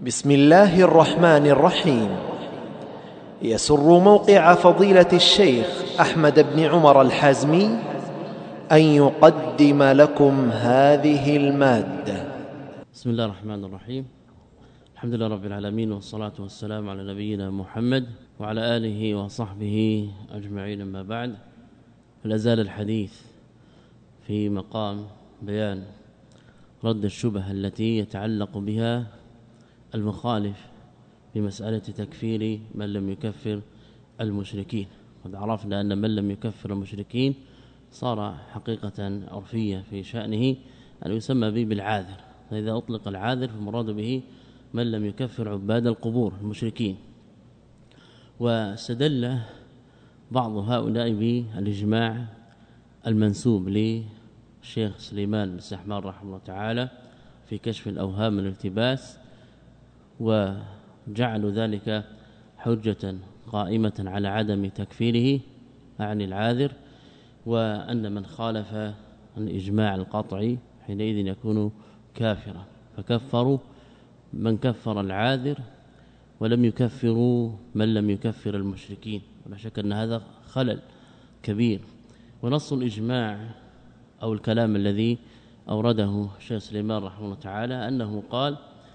بسم الله الرحمن الرحيم. يسر موقع فضيلة الشيخ أحمد بن عمر الحازمي أن يقدم لكم هذه المادة. بسم الله الرحمن الرحيم. الحمد لله رب العالمين، والصلاة والسلام على نبينا محمد وعلى آله وصحبه أجمعين. أما بعد، فلا زال الحديث في مقام بيان رد الشبهة التي يتعلق بها المخالف بمسألة تكفير من لم يكفر المشركين. قد عرفنا أن من لم يكفر المشركين صار حقيقة عرفية في شأنه أن يسمى به بالعاذر، فإذا أطلق العاذر فالمراد به من لم يكفر عباد القبور المشركين. واستدل بعض هؤلاء بالإجماع المنسوب للشيخ سليمان بن سحمان رحمه الله تعالى في كشف الأوهام والالتباس، وجعلوا ذلك حجة قائمة على عدم تكفيره عن العاذر، وأن من خالف الإجماع القطعي حينئذ يكون كافرا، فكفروا من كفر العاذر ولم يكفروا من لم يكفر المشركين. ولا شك أن هذا خلل كبير. ونص الإجماع أو الكلام الذي أورده الشيخ سليمان رحمه الله تعالى أنه قال: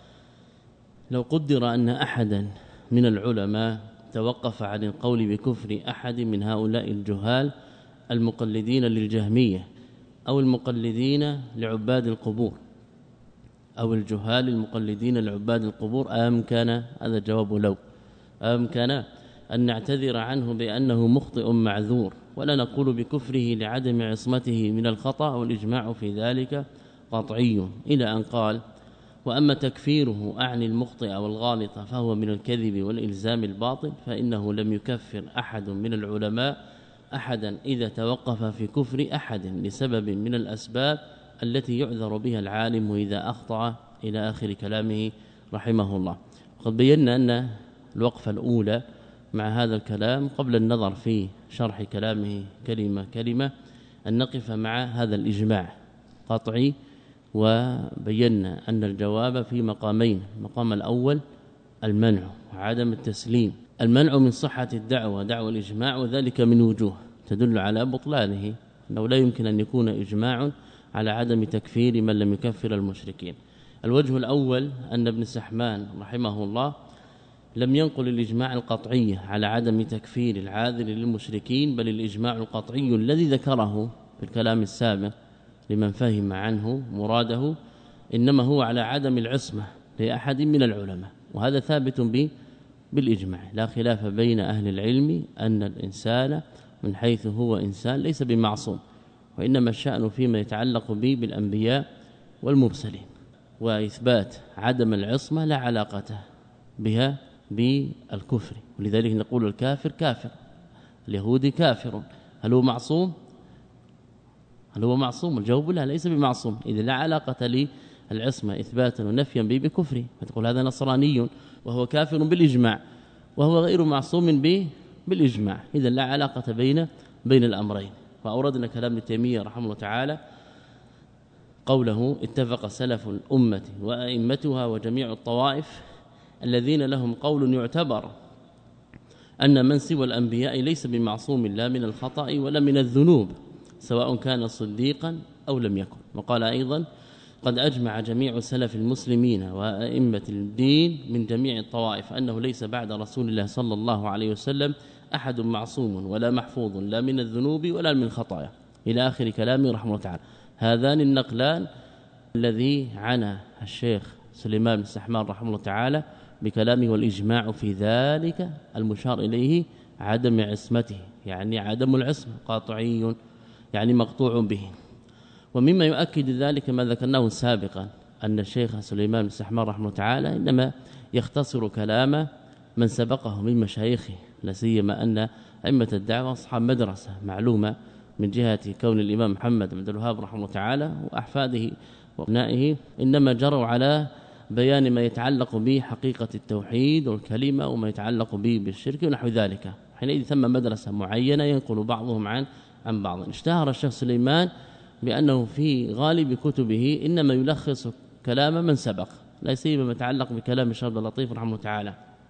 لو قدر أن أحدا من العلماء توقف عن القول بكفر أحد من هؤلاء الجهال المقلدين للجهمية أو المقلدين لعباد القبور أو الجهال المقلدين لعباد القبور، أمكن، هذا جواب لو، أمكن أن نعتذر عنه بأنه مخطئ معذور، ولا نقول بكفره لعدم عصمته من الخطأ، والإجماع في ذلك قطعي، إلى أن قال: وأما تكفيره أعني المخطئ أو الغالط فهو من الكذب والإلزام الباطل، فإنه لم يكفر أحد من العلماء أحدا إذا توقف في كفر أحد لسبب من الأسباب التي يعذر بها العالم إذا أخطأ، إلى آخر كلامه رحمه الله. وقد بينا أن الوقفة الأولى مع هذا الكلام قبل النظر في شرح كلامه كلمة كلمة أن نقف مع هذا الإجماع قطعي، وبينا أن الجواب في مقامين: المقام الأول المنع وعدم التسليم، المنع من صحة الدعوة دعوة الإجماع، وذلك من وجوه تدل على بطلانه، أنه لا يمكن أن يكون إجماع على عدم تكفير من لم يكفر المشركين. الوجه الأول أن ابن سحمان رحمه الله لم ينقل الإجماع القطعي على عدم تكفير العاذر للمشركين، بل الإجماع القطعي الذي ذكره في الكلام السابق لمن فهم عنه مراده إنما هو على عدم العصمة لأحد من العلماء، وهذا ثابت بالإجماع. لا خلاف بين أهل العلم أن الإنسان من حيث هو إنسان ليس بمعصوم، وإنما الشأن فيما يتعلق به بالأنبياء والمرسلين، وإثبات عدم العصمة لا علاقة بها بالكفر. ولذلك نقول الكافر كافر، اليهودي كافر، هل هو معصوم؟ هل هو معصوم؟ الجواب لا، ليس بمعصوم، إذا لا علاقة للعصمة إثباتا ونفيا به بكفره، فتقول هذا نصراني وهو كافر بالإجماع، وهو غير معصوم به بالإجماع، إذا لا علاقة بين الأمرين. فأوردنا كلام ابن تيمية رحمه الله تعالى قوله: اتفق سلف الأمة وأئمتها وجميع الطوائف الذين لهم قول يعتبر أن من سوى الأنبياء ليس بمعصوم لا من الخطأ ولا من الذنوب، سواء كان صديقا أو لم يكن. وقال أيضا: قد أجمع جميع سلف المسلمين وأئمة الدين من جميع الطوائف أنه ليس بعد رسول الله صلى الله عليه وسلم أحد معصوم ولا محفوظ لا من الذنوب ولا من الخطايا، إلى آخر كلامه رحمه الله تعالى. هذان النقلان الذي عنى الشيخ سليمان بن سحمان رحمه الله تعالى بكلامه والإجماع في ذلك المشار إليه عدم عصمته، يعني عدم العصمة قاطعي، يعني مقطوع به. ومما يؤكد ذلك ما ذكرناه سابقا أن الشيخ سليمان بن سحمان رحمه الله تعالى إنما يختصر كلام من سبقه من مشايخه، لا سيما أن أئمة الدعوة أصحاب مدرسة معلومة من جهة كون الإمام محمد بن عبد الوهاب رحمه الله تعالى وأحفاده وابنائه إنما جروا على بيان ما يتعلق به حقيقة التوحيد والكلمة وما يتعلق به بالشرك ونحو ذلك. حينئذ ثم مدرسة معينة ينقل بعضهم عن بعض. اشتهر الشيخ سليمان بأنه في غالب كتبه إنما يلخص كلام من سبق، لا سيما ما يتعلق بكلام الشيخ عبد اللطيف رحمه الله تعالى.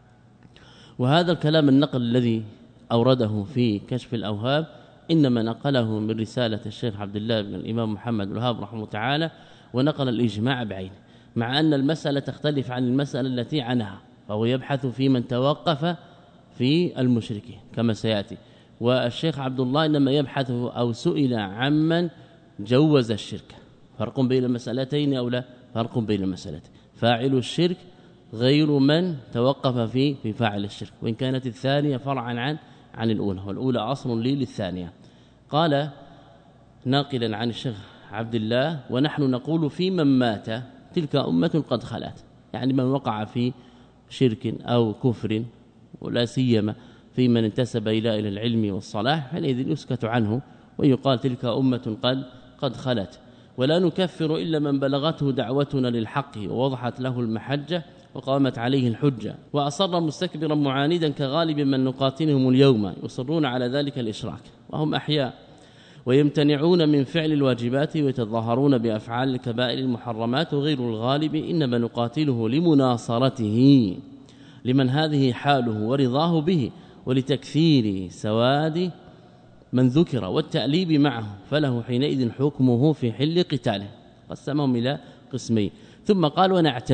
وهذا الكلام النقل الذي أورده في كشف الأوهام إنما نقله من رسالة الشيخ عبد الله بن الإمام محمد الوهاب رحمه الله تعالى، ونقل الإجماع بعينه، مع أن المسألة تختلف عن المسألة التي عنها، فهو يبحث في من توقف في المشركين كما سيأتي، والشيخ عبد الله إنما يبحث أو سئل عمن جوز الشرك. فرق بين المسألتين أو لا؟ فرق بين المسألتين. فاعل الشرك غير من توقف في فاعل الشرك، وإن كانت الثانية فرعا عن الأولى، والأولى أصل لي للثانية. قال ناقلا عن الشيخ عبد الله: ونحن نقول في من مات تلك أمة قد خلت، يعني من وقع في شرك أو كفر، ولا سيما في من انتسب إلى العلم والصلاح، حينئذ يسكت عنه ويقال تلك أمة قد خلت. ولا نكفر إلا من بلغته دعوتنا للحق ووضحت له المحجة وقامت عليه الحجة، وأصر مستكبرا معاندا كغالب من نقاتلهم اليوم، يصرون على ذلك الإشراك وهم أحياء، ويمتنعون من فعل الواجبات ويتظاهرون بأفعال الكبائر المحرمات، وغير الغالب إنما نقاتله لمناصرته لمن هذه حاله ورضاه به، ولتكثير سواد من ذكر والتأليب معه، فله حينئذ حكمه في حل قتاله. قسمهم إلى قسمين. ثم قال: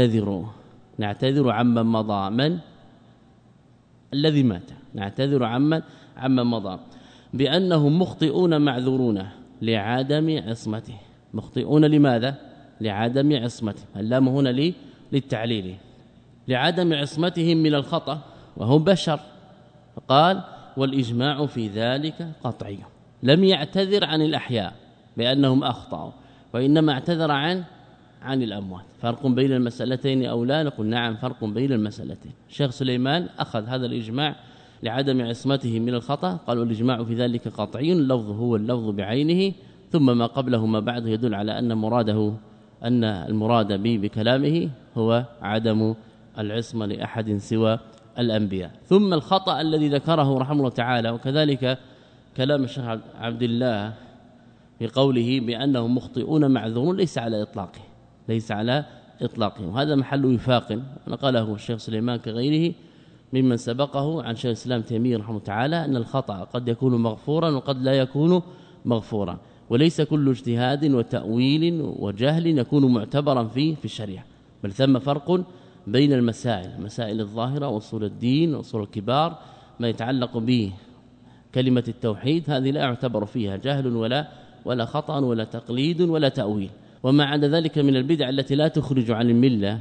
نعتذر عمن مضى، من الذي مات، نعتذر عمن مضى بأنهم مخطئون معذورون لعدم عصمته. مخطئون لماذا؟ لعدم عصمته، اللام هنا للتعليل، لعدم عصمتهم من الخطأ وهم بشر. فقال: والإجماع في ذلك قطعي. لم يعتذر عن الأحياء بأنهم أخطأوا، وإنما اعتذر عن الأموات. فرق بين المسألتين أو لا؟ نقول نعم، فرق بين المسألتين. الشيخ سليمان أخذ هذا الإجماع لعدم عصمته من الخطأ، قال: والإجماع في ذلك قطعي، اللفظ هو اللفظ بعينه، ثم ما قبله ما بعده يدل على أن المراد بكلامه هو عدم العصمة لأحد سوى الأنبياء. ثم الخطأ الذي ذكره رحمه الله تعالى، وكذلك كلام الشيخ عبد الله في قوله بأنهم مخطئون معذورون، ليس على إطلاقه، وهذا محل وفاق نقله الشيخ سليمان كغيره ممن سبقه عن شيخ الإسلام تيمية رحمه الله تعالى، أن الخطأ قد يكون مغفورا وقد لا يكون مغفورا، وليس كل اجتهاد وتأويل وجهل يكون معتبرا في الشريعة، بل ثم فرق بين المسائل الظاهرة وأصول الدين وأصول الكبار، ما يتعلق به كلمة التوحيد، هذه لا يعتبر فيها جهل ولا خطأ ولا تقليد ولا تأويل. وما عدا ذلك من البدع التي لا تخرج عن الملة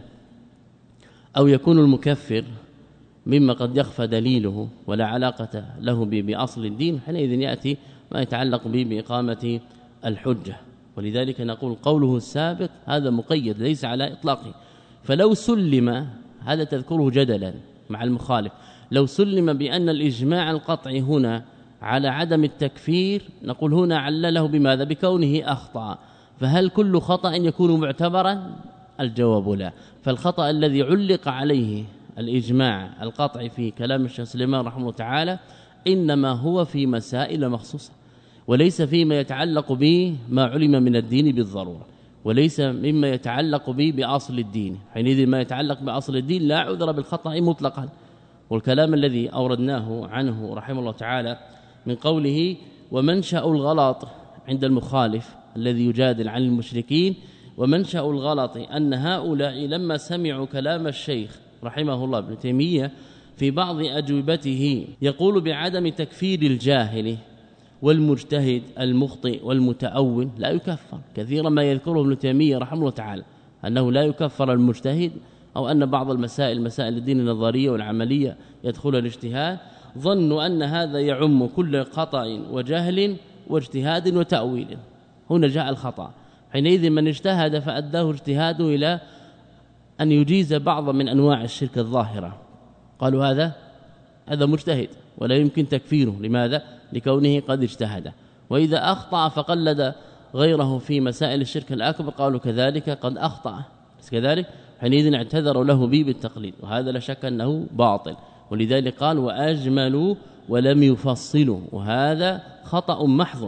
أو يكون المكفر مما قد يخفى دليله ولا علاقة له بأصل الدين، حينئذ يأتي ما يتعلق به بإقامة الحجة. ولذلك نقول قوله السابق هذا مقيد ليس على إطلاقه. فلو سلم، هذا تذكره جدلا مع المخالف، لو سلم بأن الإجماع القطعي هنا على عدم التكفير، نقول هنا علله بماذا؟ بكونه أخطأ. فهل كل خطأ يكون معتبرا؟ الجواب لا. فالخطأ الذي علق عليه الإجماع القطعي في كلام الشيخ سليمان رحمه الله تعالى إنما هو في مسائل مخصوصة، وليس فيما يتعلق به ما علم من الدين بالضرورة، وليس مما يتعلق به بأصل الدين. حينئذ ما يتعلق بأصل الدين لا عذر بالخطأ مطلقا. والكلام الذي أوردناه عنه رحمه الله تعالى من قوله: ومنشأ الغلط عند المخالف الذي يجادل عن المشركين، ومنشأ الغلط أن هؤلاء لما سمعوا كلام الشيخ رحمه الله ابن تيمية في بعض أجوبته يقول بعدم تكفير الجاهل والمجتهد المخطئ والمتأول لا يكفر. كثيرا ما يذكره ابن تيمية رحمه الله تعالى أنه لا يكفر المجتهد، أو أن بعض مسائل الدين النظرية والعملية يدخل الاجتهاد، ظنوا أن هذا يعم كل خطأ وجهل واجتهاد وتأويل. هنا جاء الخطأ، حينئذ من اجتهد فأداه اجتهاده إلى أن يجيز بعض من أنواع الشرك الظاهرة، قالوا هذا مجتهد ولا يمكن تكفيره. لماذا؟ لكونه قد اجتهد. وإذا أخطأ فقلد غيره في مسائل الشرك الأكبر قالوا كذلك قد أخطأ، بس كذلك حينئذ اعتذروا له بالتقليد، وهذا لا شك أنه باطل. ولذلك قال: وأجملوا ولم يفصلوا، وهذا خطأ محض.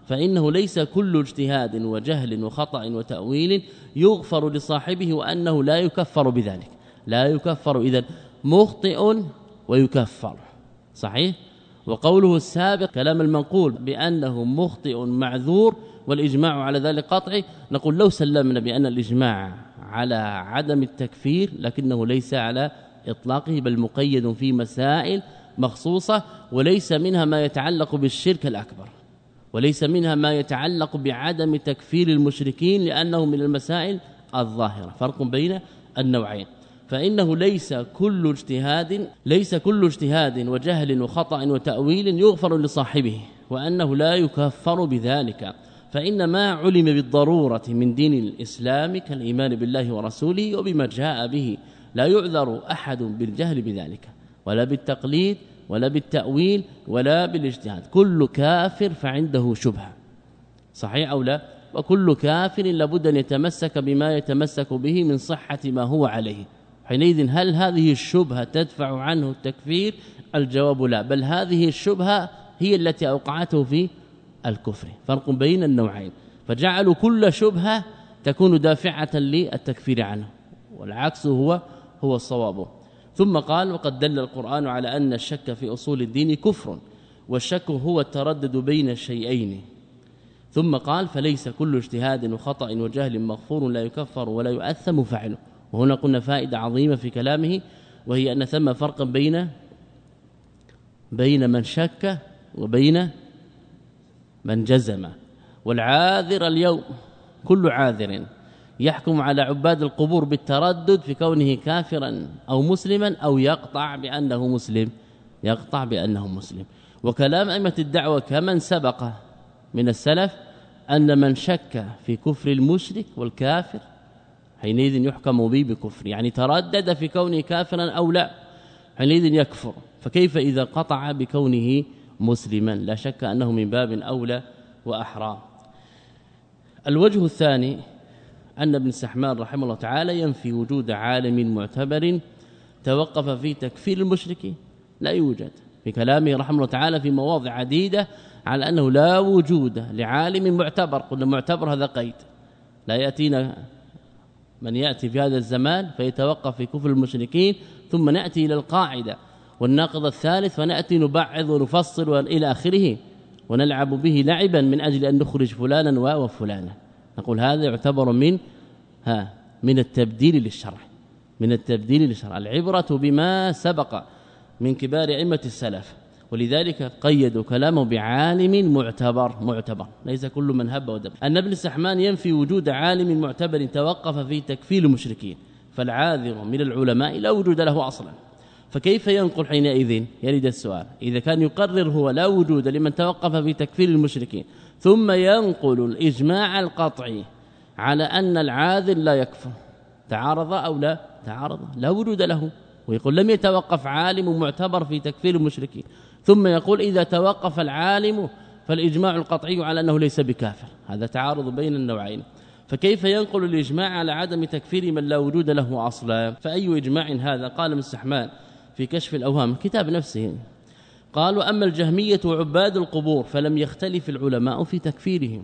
فإنه ليس كل اجتهاد وجهل وخطأ وتأويل يغفر لصاحبه وأنه لا يكفر بذلك، لا يكفر إذن مخطئ ويكفر. صحيح؟ وقوله السابق كلام المنقول بأنه مخطئ معذور والإجماع على ذلك قطعي، نقول لو سلمنا بأن الإجماع على عدم التكفير لكنه ليس على إطلاقه بل مقيد في مسائل مخصوصة، وليس منها ما يتعلق بالشرك الأكبر، وليس منها ما يتعلق بعدم تكفير المشركين لأنه من المسائل الظاهرة. فرق بين النوعين. فإنه ليس كل اجتهاد وجهل وخطأ وتأويل يغفر لصاحبه وأنه لا يكفر بذلك، فإن ما علم بالضرورة من دين الإسلام كالإيمان بالله ورسوله وبما جاء به لا يعذر أحد بالجهل بذلك ولا بالتقليد ولا بالتأويل ولا بالاجتهاد. كل كافر فعنده شبهة، صحيح أو لا؟ وكل كافر لابد أن يتمسك بما يتمسك به من صحة ما هو عليه. حينئذ هل هذه الشبهة تدفع عنه التكفير؟ الجواب لا، بل هذه الشبهة هي التي أوقعته في الكفر. فرق بين النوعين، فجعلوا كل شبهة تكون دافعة للتكفير عنه، والعكس هو الصواب. ثم قال وقد دل القرآن على أن الشك في أصول الدين كفر، والشك هو التردد بين الشيئين. ثم قال فليس كل اجتهاد وخطأ وجهل مغفور لا يكفر ولا يؤثم فعله. وهنا قلنا فائدة عظيمة في كلامه، وهي أن ثم فرقا بين من شك وبين من جزم. والعاذر اليوم كل عاذر يحكم على عباد القبور بالتردد في كونه كافرا أو مسلما أو يقطع بأنه مسلم. وكلام أئمة الدعوة كمن سبق من السلف أن من شك في كفر المشرك والكافر حينئذ يحكم به بكفر، يعني تردد في كونه كافرا أو لا حينئذ يكفر. فكيف إذا قطع بكونه مسلما؟ لا شك أنه من باب أولى وأحرى. الوجه الثاني أن ابن السحمان رحمه الله تعالى ينفي وجود عالم معتبر توقف في تكفير المشركين. لا يوجد في كلامه رحمه الله تعالى في مواضع عديدة على أنه لا وجود لعالم معتبر. قلنا معتبر هذا قيد، لا يأتينا من يأتي في هذا الزمان فيتوقف في كفر المشركين ثم نأتي إلى القاعدة والناقض الثالث فنأتي نبعض ونفصل إلى آخره ونلعب به لعبا من أجل أن نخرج فلانا وفلانا. نقول هذا يعتبر من التبديل للشرع، العبرة بما سبق من كبار أئمة السلف. ولذلك قيدوا كلامه بعالم معتبر ليس كل من هب ودب. أن ابن السحمان ينفي وجود عالم معتبر توقف في تكفير المشركين، فالعاذر من العلماء لا وجود له أصلا، فكيف ينقل حينئذ؟ يريد السؤال إذا كان يقرر هو لا وجود لمن توقف في تكفير المشركين ثم ينقل الإجماع القطعي على أن العاذر لا يكفر، تعارض أو لا تعارض؟ لا وجود له، ويقول لم يتوقف عالم معتبر في تكفير المشركين، ثم يقول إذا توقف العالم فالإجماع القطعي على أنه ليس بكافر. هذا تعارض بين النوعين، فكيف ينقل الإجماع على عدم تكفير من لا وجود له أصلا؟ فأي إجماع هذا؟ قال ابن السحمان في كشف الأوهام كتاب نفسه، قال وأما الجهمية وعباد القبور فلم يختلف العلماء في تكفيرهم.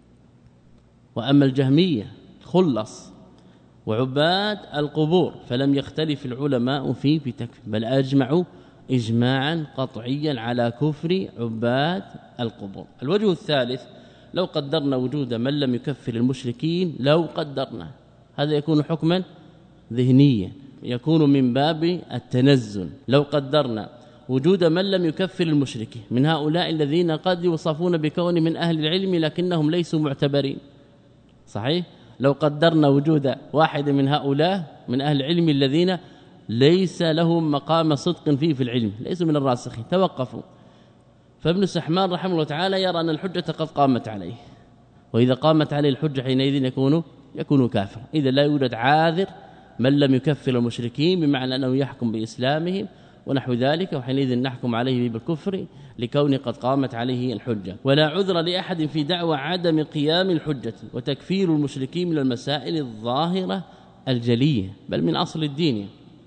وأما الجهمية خلص وعباد القبور فلم يختلف العلماء في تكفير، بل أجمعوا إجماعا قطعيا على كفر عباد القبور. الوجه الثالث لو قدرنا وجود من لم يكفر المشركين، لو قدرنا هذا يكون حكما ذهنيا، يكون من باب التنزل. لو قدرنا وجود من لم يكفر المشركين من هؤلاء الذين قد يوصفون بكون من أهل العلم لكنهم ليسوا معتبرين، صحيح؟ لو قدرنا وجود واحد من هؤلاء من أهل العلم الذين ليس لهم مقام صدق فيه في العلم، ليسوا من الراسخين، توقفوا، فابن السحمان رحمه الله تعالى يرى أن الحجة قد قامت عليه، وإذا قامت عليه الحجة حينئذ يكون كافر. إذا لا يوجد عاذر من لم يكفر المشركين بمعنى أنه يحكم بإسلامهم ونحو ذلك، وحينئذ نحكم عليه بالكفر لكون قد قامت عليه الحجة. ولا عذر لأحد في دعوى عدم قيام الحجة وتكفير المشركين من المسائل الظاهرة الجلية بل من أصل الدين،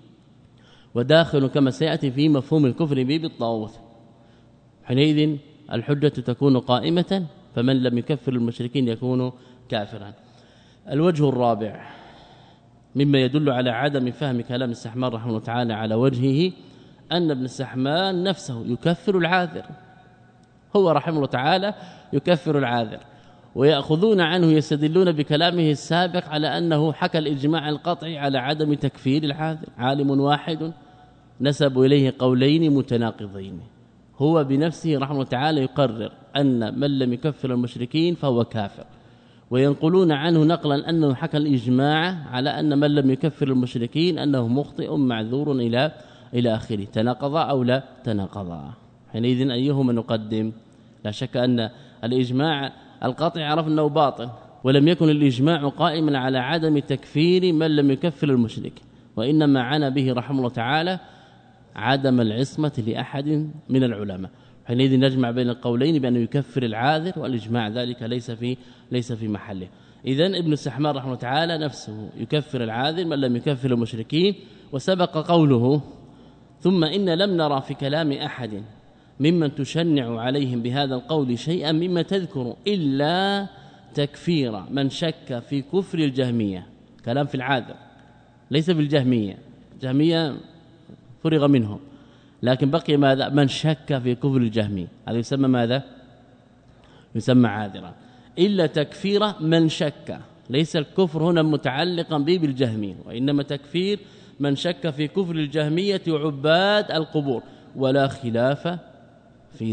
وداخل كما سيأتي في مفهوم الكفر به بالطاغوت. حينئذ الحجة تكون قائمة فمن لم يكفر المشركين يكون كافرا. الوجه الرابع مما يدل على عدم فهم كلام السحمان رحمه الله تعالى على وجهه أن ابن السحمان نفسه يكفر العاذر، هو رحمه الله تعالى يكفر العاذر، ويأخذون عنه يستدلون بكلامه السابق على أنه حكى الإجماع القطعي على عدم تكفير العاذر. عالم واحد نسب إليه قولين متناقضين، هو بنفسه رحمه الله تعالى يقرر أن من لم يكفر المشركين فهو كافر، وينقلون عنه نقلا أنه حكى الإجماع على أن من لم يكفر المشركين أنه مخطئ معذور إلى آخره. تناقضا أو لا تناقضا؟ حينئذ أيهما نقدم؟ لا شك أن الإجماع القطعي عرف أنه باطل، ولم يكن الإجماع قائما على عدم تكفير من لم يكفر المشرك، وإنما عنى به رحمه الله تعالى عدم العصمة لأحد من العلماء. حينئذ نجمع بين القولين بأنه يكفر العاذر، والإجماع ذلك ليس في محله. إذن ابن السحمان رحمه الله تعالى نفسه يكفر العاذر من لم يكفر المشركين. وسبق قوله: ثم إن لم نرى في كلام أحد ممن تشنع عليهم بهذا القول شيئا مما تذكر إلا تكفير من شك في كفر الجهمية. كلام في العاذر ليس في الجهمية فرغ منهم، لكن بقي ماذا؟ من شك في كفر الجهمية، هذا يسمى ماذا؟ يسمى عاذرا. إلا تكفير من شك، ليس الكفر هنا متعلقا به بالجهمية، وإنما تكفير من شك في كفر الجهمية وعباد القبور، ولا خلاف في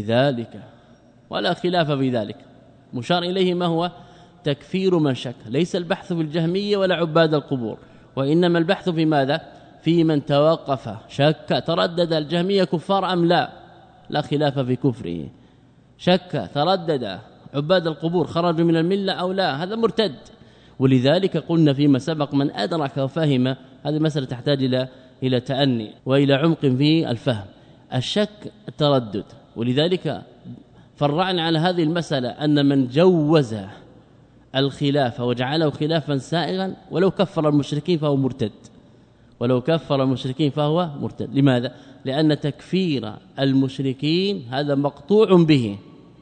ذلك. مشار إليه ما هو؟ تكفير من شك، ليس البحث في الجهمية ولا عباد القبور، وإنما البحث في ماذا؟ في من توقف شك تردد الجهمية كفار أم لا خلاف في كفره. شك تردد عباد القبور خرجوا من الملة أو لا، هذا مرتد. ولذلك قلنا فيما سبق من أدرك وفهم، هذه مسألة تحتاج إلى تأني وإلى عمق في الفهم. الشك التردد، ولذلك فرعنا على هذه المسألة أن من جوز الخلاف وجعله خلافا سائغا ولو كفر المشركين فهو مرتد. لماذا؟ لأن تكفير المشركين هذا مقطوع به،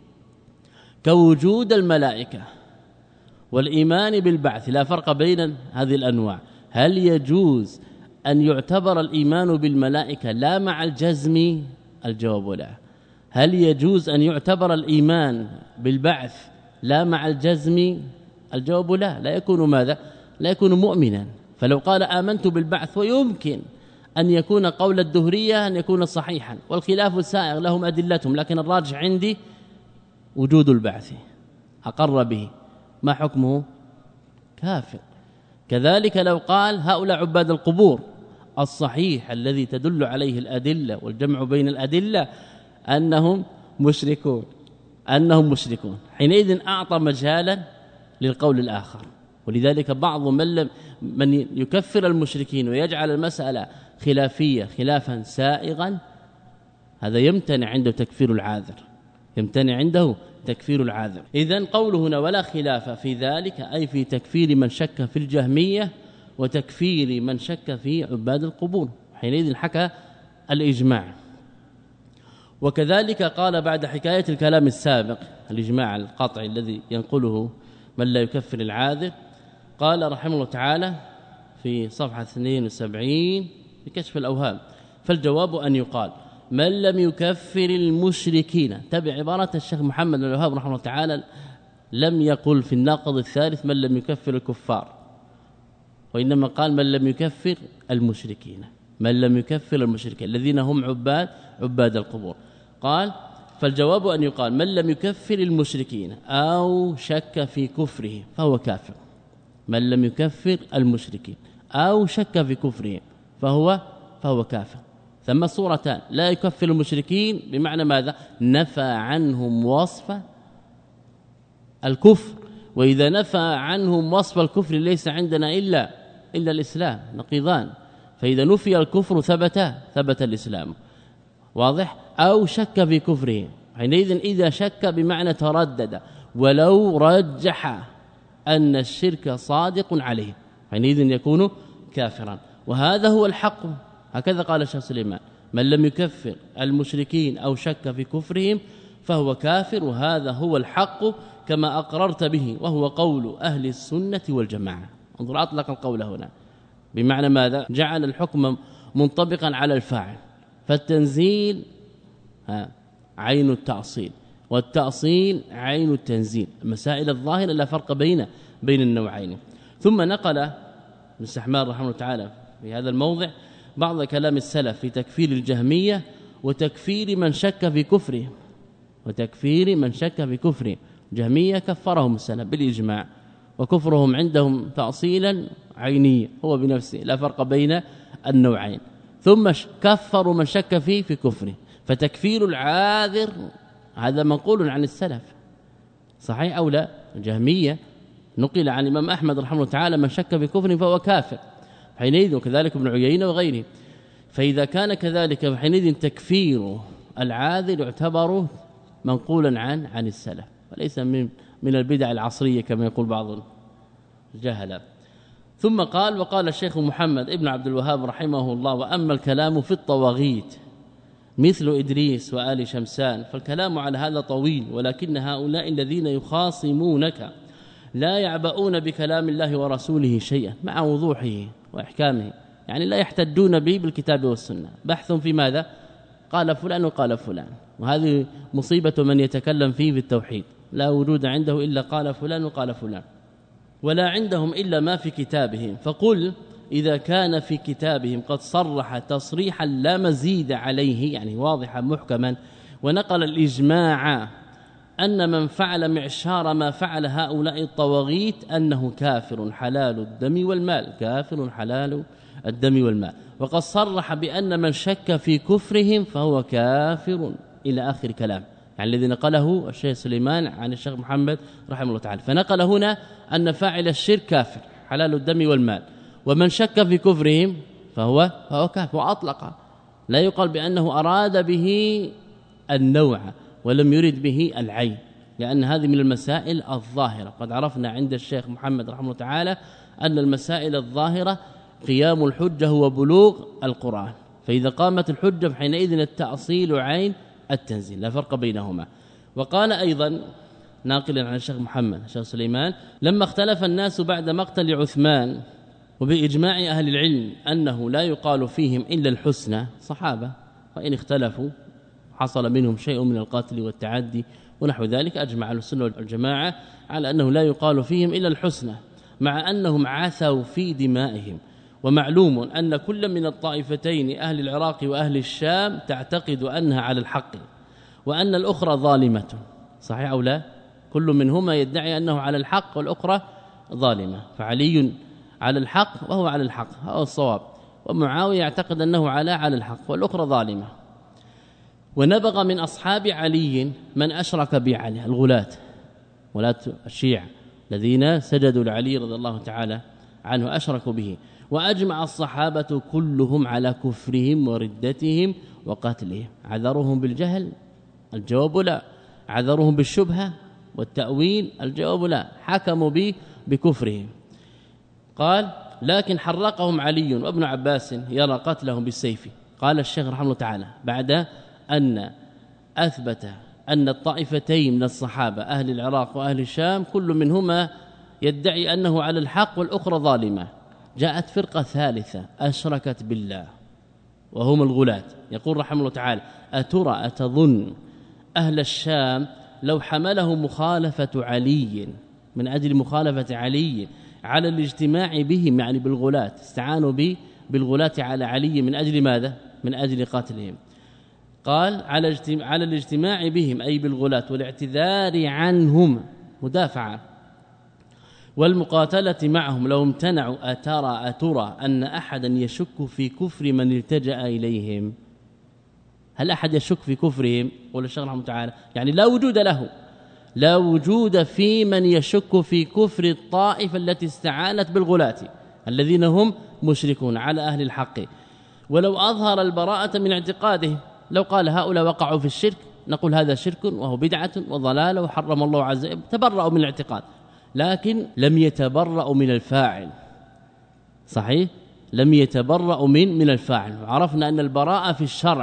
كوجود الملائكة والإيمان بالبعث. لا فرق بين هذه الأنواع. هل يجوز أن يعتبر الإيمان بالملائكة لا مع الجزم؟ الجواب لا. هل يجوز أن يعتبر الإيمان بالبعث لا مع الجزم؟ الجواب لا. لا يكون ماذا؟ لا يكون مؤمنا. فلو قال آمنت بالبعث، ويمكن أن يكون قول الدهرية أن يكون صحيحا، والخلاف سائغ لهم أدلتهم، لكن الراجح عندي وجود البعث، أقر به، ما حكمه؟ كافر. كذلك لو قال هؤلاء عباد القبور، الصحيح الذي تدل عليه الأدلة والجمع بين الأدلة أنهم مشركون، حينئذ أعطى مجالا للقول الآخر. ولذلك بعض من يكفر المشركين ويجعل المسألة خلافية خلافا سائغا، هذا يمتنع عنده تكفير العاذر. إذن قوله هنا ولا خلاف في ذلك، أي في تكفير من شك في الجهمية وتكفير من شك في عباد القبور. حينئذ حكى الإجماع. وكذلك قال بعد حكاية الكلام السابق الإجماع القطعي الذي ينقله من لا يكفر العاذر، قال رحمه الله تعالى في صفحة 72 بكشف الأوهام: فالجواب أن يقال من لم يكفر المشركين. تبع عبارة الشيخ محمد بن الوهاب رحمه الله تعالى، لم يقل في الناقض الثالث من لم يكفر الكفار، وإنما قال من لم يكفر المشركين، الذين هم عباد القبور. قال فالجواب أن يقال من لم يكفر المشركين أو شك في كفره فهو كافر. من لم يكفر المشركين أو شك في كفره فهو كافر. ثم صورتان: لا يكفر المشركين بمعنى ماذا؟ نفى عنهم وصف الكفر، وإذا نفى عنهم وصف الكفر ليس عندنا إلا الإسلام، نقيضان. فإذا نفي الكفر ثبت الإسلام، واضح؟ أو شك في كفره، حينئذ إذا شك بمعنى تردد ولو رجح أن الشرك صادق عليه، حينئذ يكون كافرا. وهذا هو الحق، هكذا قال الشيخ سليمان: من لم يكفر المشركين أو شك في كفرهم فهو كافر، وهذا هو الحق كما أقررت به وهو قول أهل السنة والجماعة. انظر أطلق القول هنا بمعنى ماذا؟ جعل الحكم منطبقا على الفاعل، فالتنزيل عين التأصيل والتأصيل عين التنزيل. مسائل الظاهرة لا فرق بين النوعين. ثم نقل ابن السحمان رحمه الله تعالى في هذا الموضع بعض كلام السلف في تكفير الجهمية وتكفير من شك في كفره، جهمية كفرهم السلف بالإجماع، وكفرهم عندهم تأصيلا عينيا هو بنفسه لا فرق بين النوعين. ثم كفروا من شك فيه في كفره، فتكفير العاذر هذا منقول عن السلف صحيح أو لا؟ الجهمية نقل عن الإمام أحمد رحمه الله تعالى من شك في كفره فهو كافر حينئذ، وكذلك ابن عيينة وغيره. فإذا كان كذلك حينئذ تكفير العاذر يعتبر منقولا عن السلف وليس من البدع العصرية كما يقول بعض الجهلة. ثم قال وقال الشيخ محمد ابن عبد الوهاب رحمه الله: وأما الكلام في الطواغيت مثل إدريس وآل شمسان فالكلام على هذا طويل، ولكن هؤلاء الذين يخاصمونك لا يعبؤون بكلام الله ورسوله شيئا مع وضوحه وإحكامه، يعني لا يحتجون به بالكتاب والسنة، بحث في ماذا؟ قال فلان وقال فلان. وهذه مصيبة من يتكلم فيه في التوحيد، لا وجود عنده إلا قال فلان وقال فلان، ولا عندهم إلا ما في كتابهم. فقل إذا كان في كتابهم قد صرح تصريحا لا مزيد عليه، يعني واضحا محكما، ونقل الإجماع أن من فعل معشار ما فعل هؤلاء الطواغيت أنه كافر حلال الدم والمال، كافر حلال الدم والمال، وقد صرح بأن من شك في كفرهم فهو كافر إلى آخر كلام، يعني الذي نقله الشيخ سليمان عن الشيخ محمد رحمه الله تعالى. فنقل هنا أن فاعل الشرك كافر حلال الدم والمال، ومن شك في كفرهم فهو كافر، وأطلق، لا يقال بأنه أراد به النوع ولم يرد به العين، لأن هذه من المسائل الظاهرة. قد عرفنا عند الشيخ محمد رحمه الله تعالى أن المسائل الظاهرة قيام الحجة هو بلوغ القرآن، فإذا قامت الحجة فحينئذ التأصيل عين التنزيل، لا فرق بينهما. وقال أيضا ناقلا عن الشيخ محمد الشيخ سليمان: لما اختلف الناس بعد مقتل عثمان وبإجماع أهل العلم أنه لا يقال فيهم إلا الحسنى، صحابة وإن اختلفوا حصل منهم شيء من القتل والتعدي ونحو ذلك، أجمع السنة والجماعة على أنه لا يقال فيهم إلا الحسنى، مع أنهم عثوا في دمائهم. ومعلوم أن كل من الطائفتين أهل العراق وأهل الشام تعتقد أنها على الحق وأن الأخرى ظالمة، صحيح أو لا؟ كل منهما يدعي أنه على الحق والأخرى ظالمة، فعلي على الحق وهو على الحق هو الصواب، ومعاوية يعتقد أنه على الحق والأخرى ظالمة. ونبغ من أصحاب علي من أشرك بعلي، ولاة الشيعة الذين سجدوا لعلي رضي الله تعالى عنه أشركوا به. وأجمع الصحابة كلهم على كفرهم وردتهم وقتلهم. عذرهم بالجهل؟ الجواب لا. عذرهم بالشبهة والتأويل؟ الجواب لا. حكموا بكفرهم. قال: لكن حرقهم علي وابن عباس يرى قتلهم بالسيف. قال الشيخ رحمه الله تعالى بعد أن أثبت أن الطائفتين من الصحابة أهل العراق وأهل الشام كل منهما يدعي أنه على الحق والأخرى ظالمة، جاءت فرقة ثالثة أشركت بالله وهم الغلاة. يقول رحمه الله تعالى: أتظن أهل الشام لو حمله مخالفة علي من أجل مخالفة علي على الاجتماع بهم، يعني بالغلاة، استعانوا بالغلاة على علي من أجل ماذا؟ من أجل قتلهم. قال: على الاجتماع بهم أي بالغلاة والاعتذار عنهم مدافعة والمقاتلة معهم لو امتنعوا أترى أن أحدا يشك في كفر من التجأ إليهم؟ هل أحد يشك في كفرهم؟ قول الشيخ رحمه تعالى يعني لا وجود له، لا وجود في من يشك في كفر الطائفة التي استعانت بالغلاة الذين هم مشركون على أهل الحق، ولو أظهر البراءة من اعتقاده. لو قال هؤلاء وقعوا في الشرك نقول هذا شرك وهو بدعة وضلالة وحرم الله عز وجل، تبرأوا من الاعتقاد، لكن لم يتبرأوا من الفاعل. صحيح؟ لم يتبرأوا من الفاعل. عرفنا أن البراءة في الشرع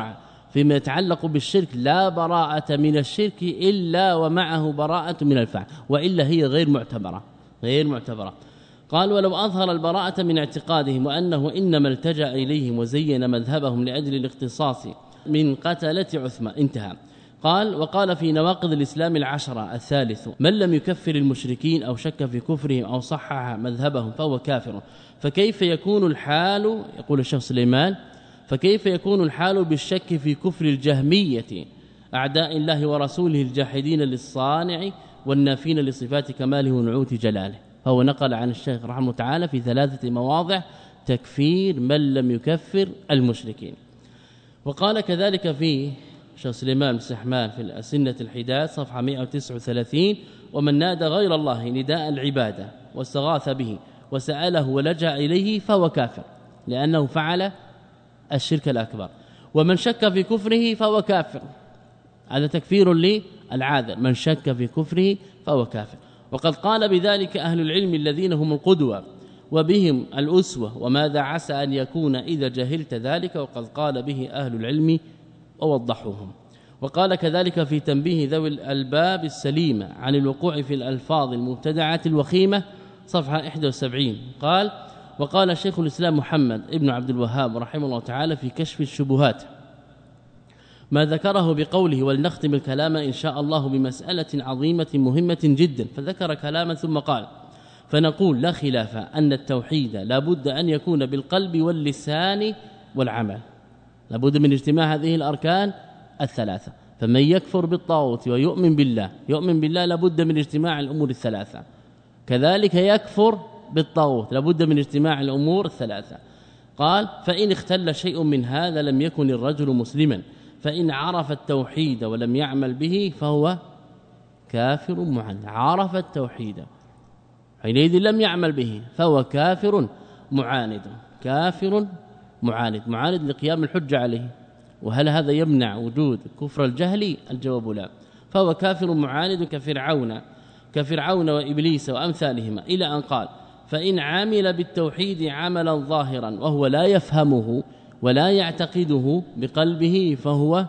فيما يتعلق بالشرك لا براءة من الشرك إلا ومعه براءة من الفعل، وإلا هي غير معتبرة. قال ولو أظهر البراءة من اعتقادهم وأنه إنما التجأ إليهم وزين مذهبهم لأجل الاختصاص من قتلة عثمان. انتهى. قال وقال في نواقض الإسلام 10 الثالث من لم يكفر المشركين أو شك في كفرهم أو صحح مذهبهم فهو كافر. فكيف يكون الحال، يقول الشيخ سليمان، فكيف يكون الحال بالشك في كفر الجهمية أعداء الله ورسوله الجاحدين للصانع والنافين لصفات كماله ونعوت جلاله. فهو نقل عن الشيخ رحمه الله تعالى في 3 مواضع تكفير من لم يكفر المشركين. وقال كذلك في الشيخ سليمان بن سحمان في الأسنة الحداد صفحة 139 ومن نادى غير الله نداء العبادة واستغاث به وسأله ولجأ إليه فهو كافر لأنه فعل الشرك الأكبر. ومن شك في كفره فهو كافر، هذا تكفير للعاذر، من شك في كفره فهو كافر. وقد قال بذلك أهل العلم الذين هم القدوة وبهم الأسوة، وماذا عسى أن يكون إذا جهلت ذلك، وقد قال به أهل العلم ووضحوهم. وقال كذلك في تنبيه ذوي الألباب السليمة عن الوقوع في الألفاظ المبتدعة الوخيمة صفحة 71 قال وقال شيخ الإسلام محمد ابن عبد الوهاب رحمه الله تعالى في كشف الشبهات ما ذكره بقوله ولنختم الكلام إن شاء الله بمسألة عظيمة مهمة جدا، فذكر كلاما ثم قال فنقول لا خلاف أن التوحيد لا بد أن يكون بالقلب واللسان والعمل، لا بد من اجتماع هذه الأركان 3. فمن يكفر بالطاغوت ويؤمن بالله لا بد من اجتماع الأمور 3. كذلك يكفر بالطاغوت لا بد من اجتماع الأمور 3. قال فإن اختل شيء من هذا لم يكن الرجل مسلما، فإن عرف التوحيد ولم يعمل به فهو كافر معاند. عرف التوحيد حينئذ لم يعمل به فهو كافر معاند، معاند لقيام الحجة عليه. وهل هذا يمنع وجود كفر الجهل؟ الجواب لا. فهو كافر معاند كفرعون وإبليس وأمثالهما، إلى أن قال فإن عمل بالتوحيد عملا ظاهرا وهو لا يفهمه ولا يعتقده بقلبه فهو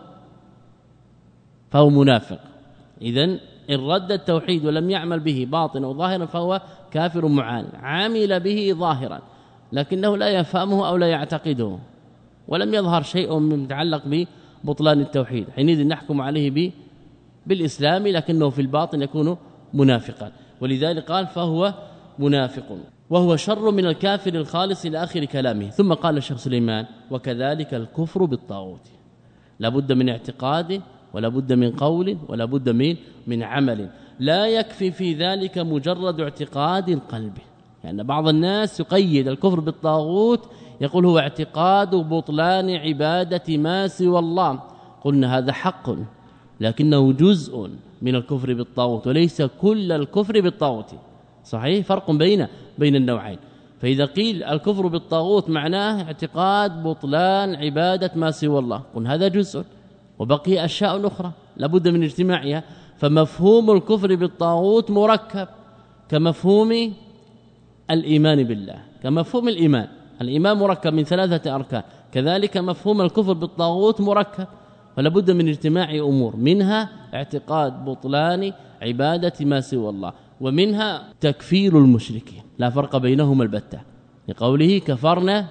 منافق. إذن إن رد التوحيد ولم يعمل به باطنا وظاهرا فهو كافر معاند. عمل به ظاهرا لكنه لا يفهمه أو لا يعتقده ولم يظهر شيء متعلق ببطلان التوحيد، حينئذ نحكم عليه بالإسلام لكنه في الباطن يكون منافقا. ولذلك قال فهو منافق وهو شر من الكافر الخالص إلى آخر كلامه. ثم قال الشيخ سليمان وكذلك الكفر بالطاغوت لا بد من اعتقاد ولا بد من قول ولا بد من عمل، لا يكفي في ذلك مجرد اعتقاد القلب. يعني بعض الناس يقيد الكفر بالطاغوت يقول هو اعتقاد بطلان عبادة ما سوى الله. قلنا هذا حق لكنه جزء من الكفر بالطاغوت وليس كل الكفر بالطاغوت. صحيح، فرق بين النوعين. فإذا قيل الكفر بالطاغوت معناه اعتقاد بطلان عبادة ما سوى الله، قلنا هذا جزء وبقي أشياء أخرى لابد من اجتماعها. فمفهوم الكفر بالطاغوت مركب كمفهوم الإيمان بالله، كمفهوم الإيمان مركب من 3 أركان، كذلك مفهوم الكفر بالطاغوت مركب، فلا بد من اجتماع أمور، منها اعتقاد بطلان عبادة ما سوى الله، ومنها تكفير المشركين لا فرق بينهما البتة، لقوله كفرنا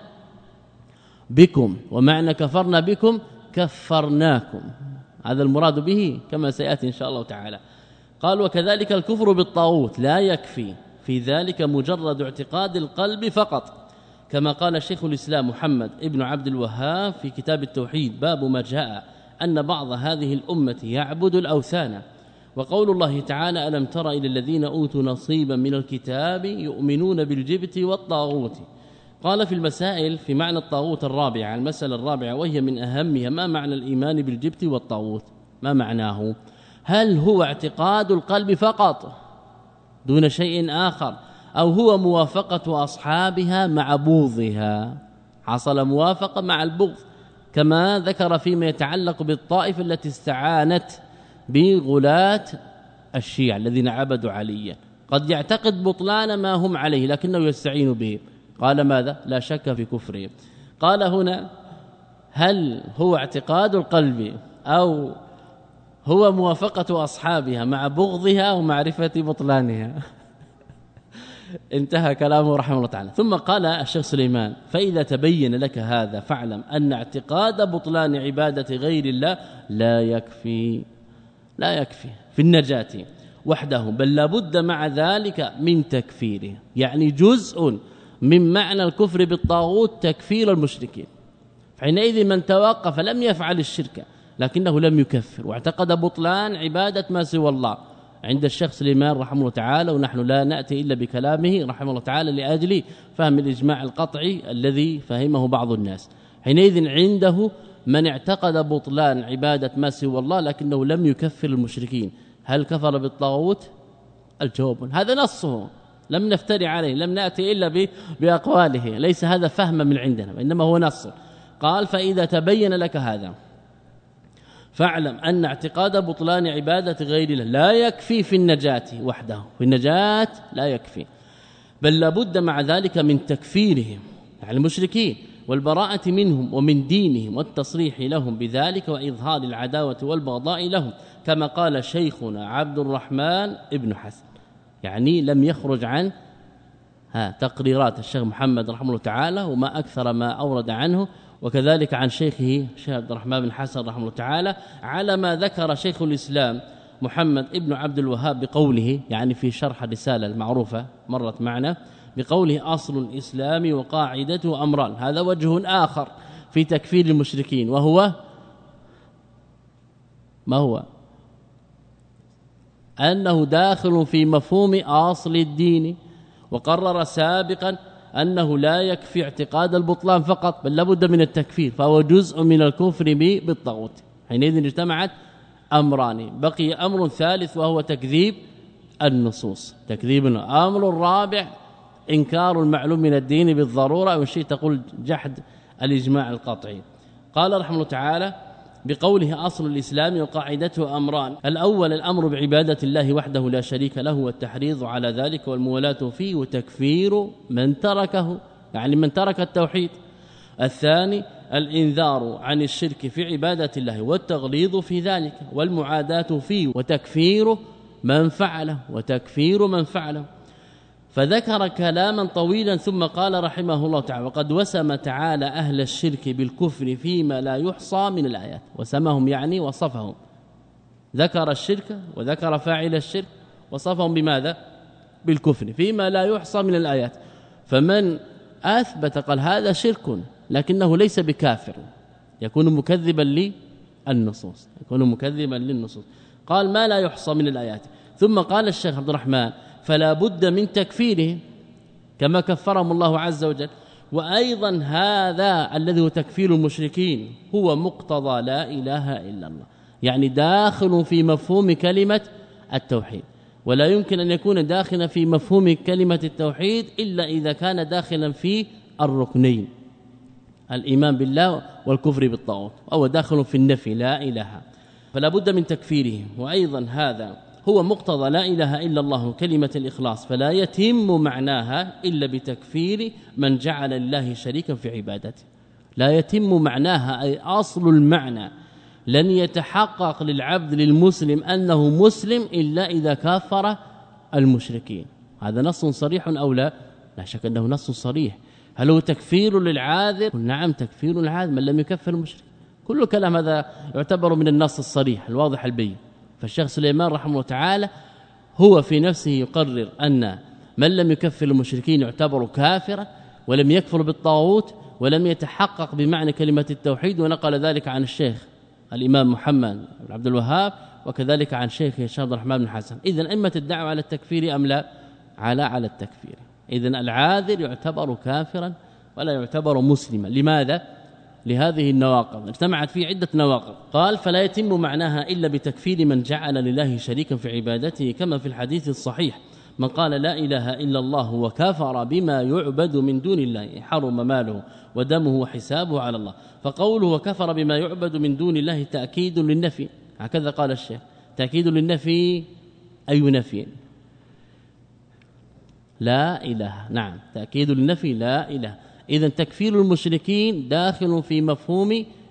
بكم، ومعنى كفرنا بكم كفرناكم، هذا المراد به كما سيأتي إن شاء الله تعالى. قال وكذلك الكفر بالطاغوت لا يكفي في ذلك مجرد اعتقاد القلب فقط، كما قال شيخ الإسلام محمد ابن عبد الوهاب في كتاب التوحيد باب ما جاء أن بعض هذه الأمة يعبد الأوثان. وقول الله تعالى ألم تر إلى الذين أوتوا نصيبا من الكتاب يؤمنون بالجبت والطاغوت. قال في المسائل في معنى الطاغوت الرابعة، المسألة الرابعة وهي من أهمها، ما معنى الإيمان بالجبت والطاغوت؟ ما معناه؟ هل هو اعتقاد القلب فقط دون شيء آخر، أو هو موافقة أصحابها مع بغضها؟ حصل موافقة مع البغض كما ذكر فيما يتعلق بالطائفة التي استعانت بغلاة الشيعة الذين عبدوا عليا، قد يعتقد بطلان ما هم عليه لكنه يستعين به. قال ماذا؟ لا شك في كفره. قال هنا هل هو اعتقاد القلب أو هو موافقة أصحابها مع بغضها ومعرفة بطلانها؟ انتهى كلامه رحمه الله تعالى. ثم قال الشيخ سليمان: فإذا تبين لك هذا فاعلم أن اعتقاد بطلان عبادة غير الله لا يكفي في النجاة وحده، بل لابد مع ذلك من تكفيره، يعني جزء من معنى الكفر بالطاغوت تكفير المشركين. حينئذ من توقف لم يفعل الشرك لكنه لم يكفر واعتقد بطلان عبادة ما سوى الله عند الشيخ سليمان رحمه الله تعالى، ونحن لا نأتي إلا بكلامه رحمه الله تعالى لأجل فهم الإجماع القطعي الذي فهمه بعض الناس. حينئذ عنده من اعتقد بطلان عبادة ما سوى الله لكنه لم يكفر المشركين، هل كفر بالطاغوت؟ الجواب هذا نصه، لم نفتري عليه، لم نأتي إلا بأقواله، ليس هذا فهم من عندنا وإنما هو نص. قال: فإذا تبين لك هذا فاعلم أن اعتقاد بطلان عبادة غير الله لا يكفي في النجاة وحده، في النجاة لا يكفي، بل لابد مع ذلك من تكفيرهم يعني المشركين والبراءة منهم ومن دينهم والتصريح لهم بذلك وإظهار العداوة والبغضاء لهم، كما قال شيخنا عبد الرحمن ابن حسن. يعني لم يخرج عن تقريرات الشيخ محمد رحمه الله تعالى وما أكثر ما أورد عنه، وكذلك عن شيخه الشيخ عبد الرحمن بن حسن رحمه الله تعالى، على ما ذكر شيخ الإسلام محمد ابن عبد الوهاب بقوله، يعني في شرح الرسالة المعروفة مرت معنا، بقوله: أصل الإسلام وقاعدته أمران. هذا وجه آخر في تكفير المشركين، وهو ما هو؟ أنه داخل في مفهوم أصل الدين، وقرر سابقا أنه لا يكفي اعتقاد البطلان فقط بل لابد من التكفير، فهو جزء من الكفر بالطاغوت. حينئذ اجتمعت أمران، بقي أمر ثالث وهو تكذيب النصوص. تكذيب الأمر الرابع إنكار المعلوم من الدين بالضرورة، أو شيء تقول جحد الإجماع القطعي. قال رحمه الله تعالى بقوله: أصل الإسلام وقاعدته أمران: الأول الأمر بعبادة الله وحده لا شريك له والتحريض على ذلك والموالاة فيه وتكفير من تركه، يعني من ترك التوحيد. الثاني الإنذار عن الشرك في عبادة الله والتغليظ في ذلك والمعاداة فيه وتكفير من فعله فذكر كلاما طويلا ثم قال رحمه الله تعالى: وقد وسم تعالى أهل الشرك بالكفر فيما لا يحصى من الآيات. وسمهم يعني وصفهم، ذكر الشرك وذكر فاعل الشرك وصفهم بماذا؟ بالكفر فيما لا يحصى من الآيات. فمن أثبت قال هذا شرك لكنه ليس بكافر، يكون مكذبا للنصوص، قال ما لا يحصى من الآيات. ثم قال الشيخ عبد الرحمن: فلا بد من تكفيره كما كفرهم الله عز وجل. وأيضا هذا الذي هو تكفير المشركين هو مقتضى لا إله إلا الله، يعني داخل في مفهوم كلمة التوحيد، ولا يمكن أن يكون داخلا في مفهوم كلمة التوحيد إلا إذا كان داخلا في الركنين، الإيمان بالله والكفر بالطاغوت، أو داخل في النفي لا إله. فلا بد من تكفيره. وأيضا هذا هو مقتضى لا إله إلا الله كلمة الإخلاص، فلا يتم معناها إلا بتكفير من جعل الله شريكا في عبادته. لا يتم معناها أي أصل المعنى لن يتحقق للعبد للمسلم أنه مسلم إلا إذا كفر المشركين. هذا نص صريح أو لا؟ لا شك أنه نص صريح. هل هو تكفير للعاذر؟ نعم تكفير العاذر من لم يكفر المشرك. كل كلام هذا يعتبر من النص الصريح الواضح البين. فالشيخ سليمان رحمه الله تعالى هو في نفسه يقرر أن من لم يكفر المشركين يعتبر كافرا ولم يكفر بالطاغوت ولم يتحقق بمعنى كلمة التوحيد، ونقل ذلك عن الشيخ الإمام محمد بن عبد الوهاب وكذلك عن شيخه الشيخ عبد الرحمن بن حسن. إذن أئمة الدعوة على التكفير أم لا؟ على التكفير. إذن العاذر يعتبر كافرا ولا يعتبر مسلما. لماذا؟ لهذه النواقض، اجتمعت فيه عدة نواقض. قال: فلا يتم معناها إلا بتكفير من جعل لله شريكا في عبادته، كما في الحديث الصحيح: من قال لا إله إلا الله وكفر بما يعبد من دون الله حرم ماله ودمه وحسابه على الله. فقوله وكفر بما يعبد من دون الله تأكيد للنفي، هكذا قال الشيخ، تأكيد للنفي أي نفي؟ لا إله. نعم تأكيد للنفي لا إله. إذن تكفير المشركين داخل في مفهوم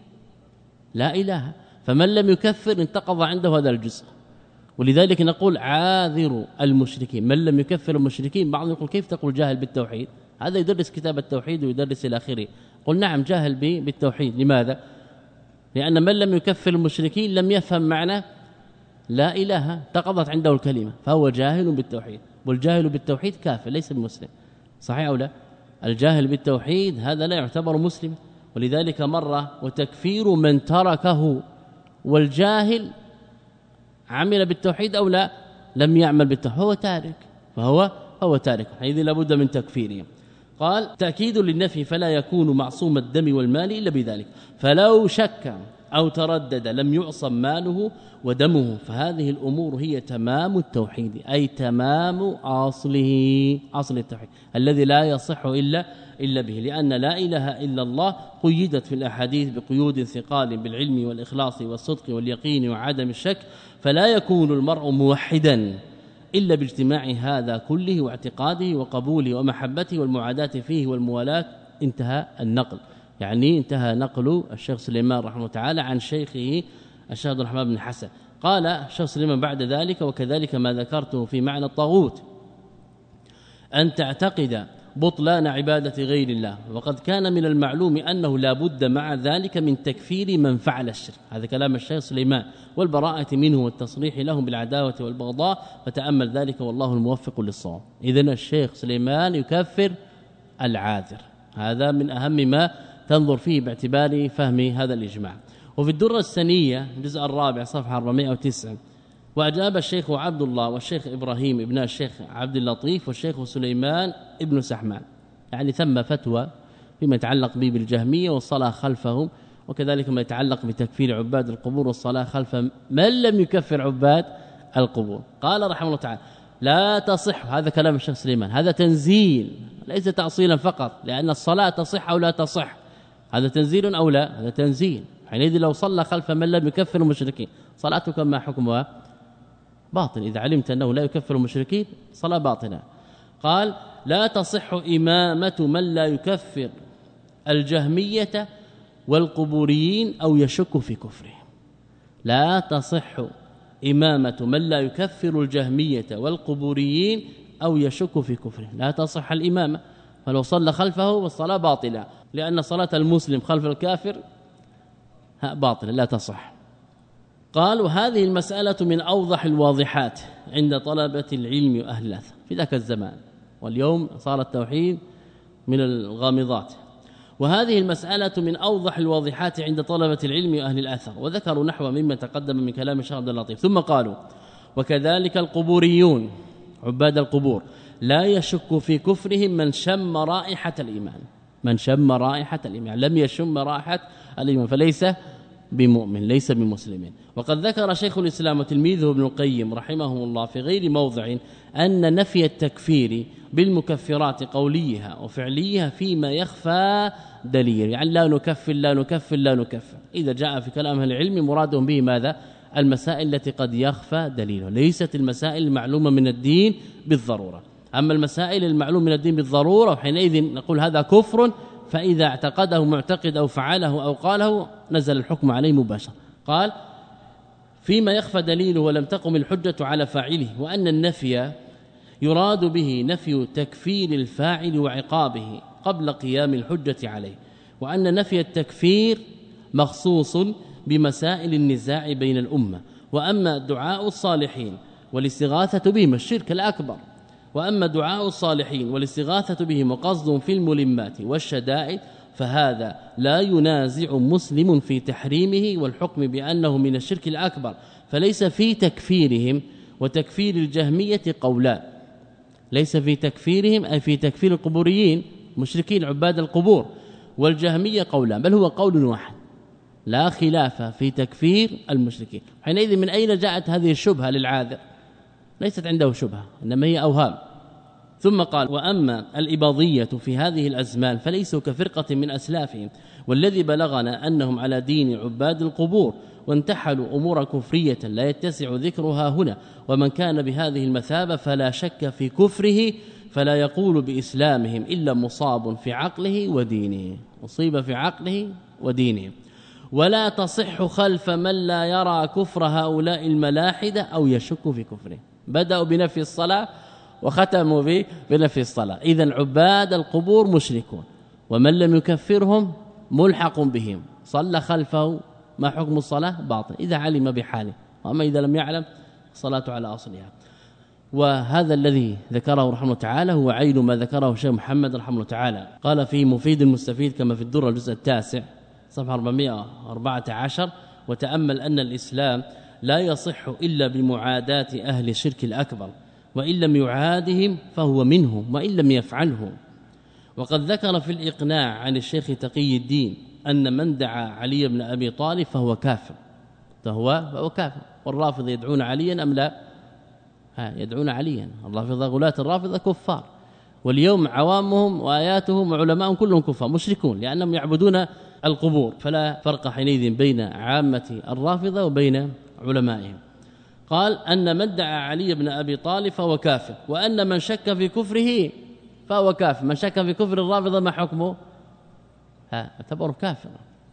لا إله. فمن لم يكفر انتقض عنده هذا الجزء. ولذلك نقول عاذر المشركين، من لم يكفر المشركين. بعضهم يقول كيف تقول جاهل بالتوحيد؟ هذا يدرس كتاب التوحيد ويدرس إلى آخره. قل نعم جاهل بالتوحيد. لماذا؟ لأن من لم يكفر المشركين لم يفهم معنى لا إله، انتقضت عنده الكلمة، فهو جاهل بالتوحيد. والجاهل بالتوحيد كافر ليس بمسلم، صحيح أو لا؟ الجاهل بالتوحيد هذا لا يعتبر مسلم. ولذلك مرة وتكفير من تركه، والجاهل عمل بالتوحيد أو لا لم يعمل بالتوحيد هو تارك، فهو تارك، حيث لابد من تكفيره. قال تأكيد للنفي فلا يكون معصوم الدم والمال إلا بذلك، فلو شك أو تردد لم يعصم ماله ودمه. فهذه الأمور هي تمام التوحيد، أي تمام أصله، أصل التوحيد الذي لا يصح إلا به، لأن لا إله إلا الله قيدت في الأحاديث بقيود ثقال بالعلم والإخلاص والصدق واليقين وعدم الشك. فلا يكون المرء موحدا إلا باجتماع هذا كله واعتقاده وقبوله ومحبته والمعاداة فيه والموالاة. انتهى النقل، يعني انتهى نقل الشيخ سليمان رحمه الله تعالى عن شيخه الشيخ عبد الرحمن بن حسن. قال الشيخ سليمان بعد ذلك وكذلك ما ذكرته في معنى الطاغوت أن تعتقد بطلان عبادة غير الله، وقد كان من المعلوم أنه لا بد مع ذلك من تكفير من فعل الشرك. هذا كلام الشيخ سليمان، والبراءة منه والتصريح لهم بالعداوة والبغضاء، فتأمل ذلك والله الموفق للصواب. إذن الشيخ سليمان يكفر العاذر، هذا من أهم ما تنظر فيه باعتبار فهم هذا الإجماع. وفي الدرة الثانية الجزء الرابع صفحة 409 وأجاب الشيخ عبد الله والشيخ إبراهيم ابن الشيخ عبد اللطيف والشيخ سليمان ابن سحمان، يعني ثم فتوى فيما يتعلق به بالجهمية والصلاة خلفهم، وكذلك ما يتعلق بتكفير عباد القبور والصلاة خلف من لم يكفر عباد القبور. قال رحمه الله تعالى لا تصح، هذا كلام الشيخ سليمان، هذا تنزيل ليس تعصيلا فقط، لأن الصلاة تصح أو لا تصح، هذا تنزيل أو لا؟ هذا تنزيل. حينئذ لو صلى خلف من لم يكفر المشركين صلاتك ما حكمها؟ باطل. إذا علمت أنه لا يكفر المشركين صلاة باطلة. قال لا تصح إمامة من لا يكفر الجهمية والقبوريين أو يشك في كفره. لا تصح إمامة من لا يكفر الجهمية والقبوريين أو يشك في كفره، لا تصح الإمامة. فلو صلى خلفه والصلاة باطلة، لأن صلاة المسلم خلف الكافر باطلة لا تصح. قال وهذه المسألة من أوضح الواضحات عند طلبة العلم وأهل الأثر في ذاك الزمان، واليوم صار التوحيد من الغامضات. وهذه المسألة من أوضح الواضحات عند طلبة العلم وأهل الأثر، وذكروا نحو مما تقدم من كلام الشيخ عبد اللطيف. ثم قالوا وكذلك القبوريون عباد القبور لا يشك في كفرهم من شم رائحة الإيمان، من شم رائحة الإيمان، لم يشم رائحة الإيمان فليس بمؤمن ليس بمسلم. وقد ذكر شيخ الإسلام وتلميذه ابن القيم رحمه الله في غير موضع أن نفي التكفير بالمكفرات قوليها وفعليها فيما يخفى دليل، يعني لا نكفر لا نكفر لا نكفر. إذا جاء في كلام أهل العلم مرادهم به ماذا؟ المسائل التي قد يخفى دليلها، ليست المسائل المعلومة من الدين بالضرورة. أما المسائل المعلومة من الدين بالضرورة حينئذ نقول هذا كفر، فإذا اعتقده معتقد أو فعله أو قاله نزل الحكم عليه مباشرة. قال فيما يخفى دليله ولم تقم الحجة على فاعله، وأن النفي يراد به نفي تكفير الفاعل وعقابه قبل قيام الحجة عليه، وأن نفي التكفير مخصوص بمسائل النزاع بين الأمة. وأما دعاء الصالحين والاستغاثة بهم الشرك الأكبر، وأما دعاء الصالحين والاستغاثة بهم وقصدهم في الملمات والشدائد فهذا لا ينازع مسلم في تحريمه والحكم بأنه من الشرك الأكبر. فليس في تكفيرهم وتكفير الجهمية قولان، ليس في تكفيرهم أي في تكفير القبوريين مشركين عباد القبور والجهمية قولان، بل هو قول واحد لا خلاف في تكفير المشركين. حينئذ من أين جاءت هذه الشبهة للعاذر؟ ليست عنده شبهة إنما هي أوهام. ثم قال وأما الإباضية في هذه الأزمان فليسوا كفرقة من أسلافهم، والذي بلغنا أنهم على دين عباد القبور وانتحلوا أمور كفرية لا يتسع ذكرها هنا. ومن كان بهذه المثابة فلا شك في كفره، فلا يقول بإسلامهم إلا مصاب في عقله ودينه، مصيب في عقله ودينه. ولا تصح خلف من لا يرى كفر هؤلاء الملاحدة أو يشك في كفره. بدأوا بنفي الصلاة وختموا بنفي الصلاة. إذن عباد القبور مشركون، ومن لم يكفرهم ملحق بهم، صلى خلفه ما حكم الصلاة؟ باطل إذا علم بحاله، وأما إذا لم يعلم الصلاة على أصلها. وهذا الذي ذكره رحمه الله تعالى هو عين ما ذكره الشيخ محمد رحمه الله تعالى، قال في مفيد المستفيد كما في الدرة الجزء 9 صفحة 414: وتأمل أن الإسلام لا يصح إلا بمعاداة أهل الشرك الأكبر، وإن لم يعادهم فهو منهم وإن لم يفعله. وقد ذكر في الإقناع عن الشيخ تقي الدين أن من دعا علي بن أبي طالب فهو كافر، فهو كافر. والرافضة يدعون عليا أم لا؟ يدعون عليا. الرافضة غلاة الرافضة كفار، واليوم عوامهم وآياتهم وعلماءهم كلهم كفار مشركون لأنهم يعبدون القبور، فلا فرق حينئذ بين عامة الرافضة وبين علمائهم. قال أن من دعا علي بن أبي طالب فهو كافر، وأن من شك في كفره فهو كافر. من شك في كفر الرافضة ما حكمه؟ اعتبره كافر.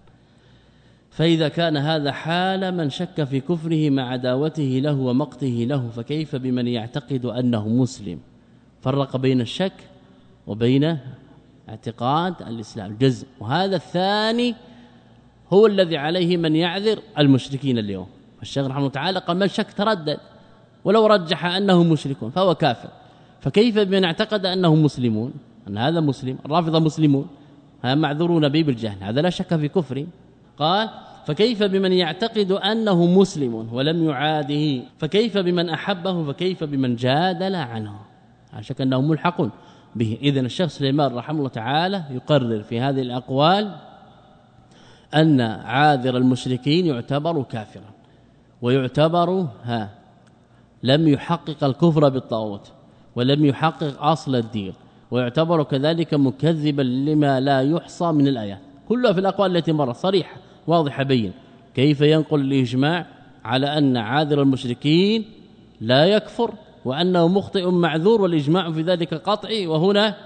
فإذا كان هذا حال من شك في كفره مع عداوته له ومقته له، فكيف بمن يعتقد أنه مسلم؟ فرق بين الشك وبين اعتقاد الإسلام الجزم. وهذا الثاني هو الذي عليه من يعذر المشركين اليوم. الشيخ رحمه الله تعالى قال من شك تردد ولو رجح أنه مشركون فهو كافر. فكيف بمن اعتقد أنهم مسلمون؟ أن هذا مسلم، الرافضة مسلمون، هم معذورون به بالجهل، هذا لا شك في كفره. قال فكيف بمن يعتقد أنه مسلم ولم يعاده؟ فكيف بمن أحبه؟ فكيف بمن جادل عنه؟ لا شك أنه ملحق به. إذن الشيخ سليمان رحمه الله تعالى يقرر في هذه الأقوال أن عاذر المشركين يعتبر كافرا، ويعتبر لم يحقق الكفر بالطاغوت ولم يحقق أصل الدين، ويعتبر كذلك مكذبا لما لا يحصى من الآيات. كلها في الأقوال التي مرت صريحة واضحة بين. كيف ينقل الإجماع على أن عاذر المشركين لا يكفر وأنه مخطئ معذور، والإجماع في ذلك قطعي، وهنا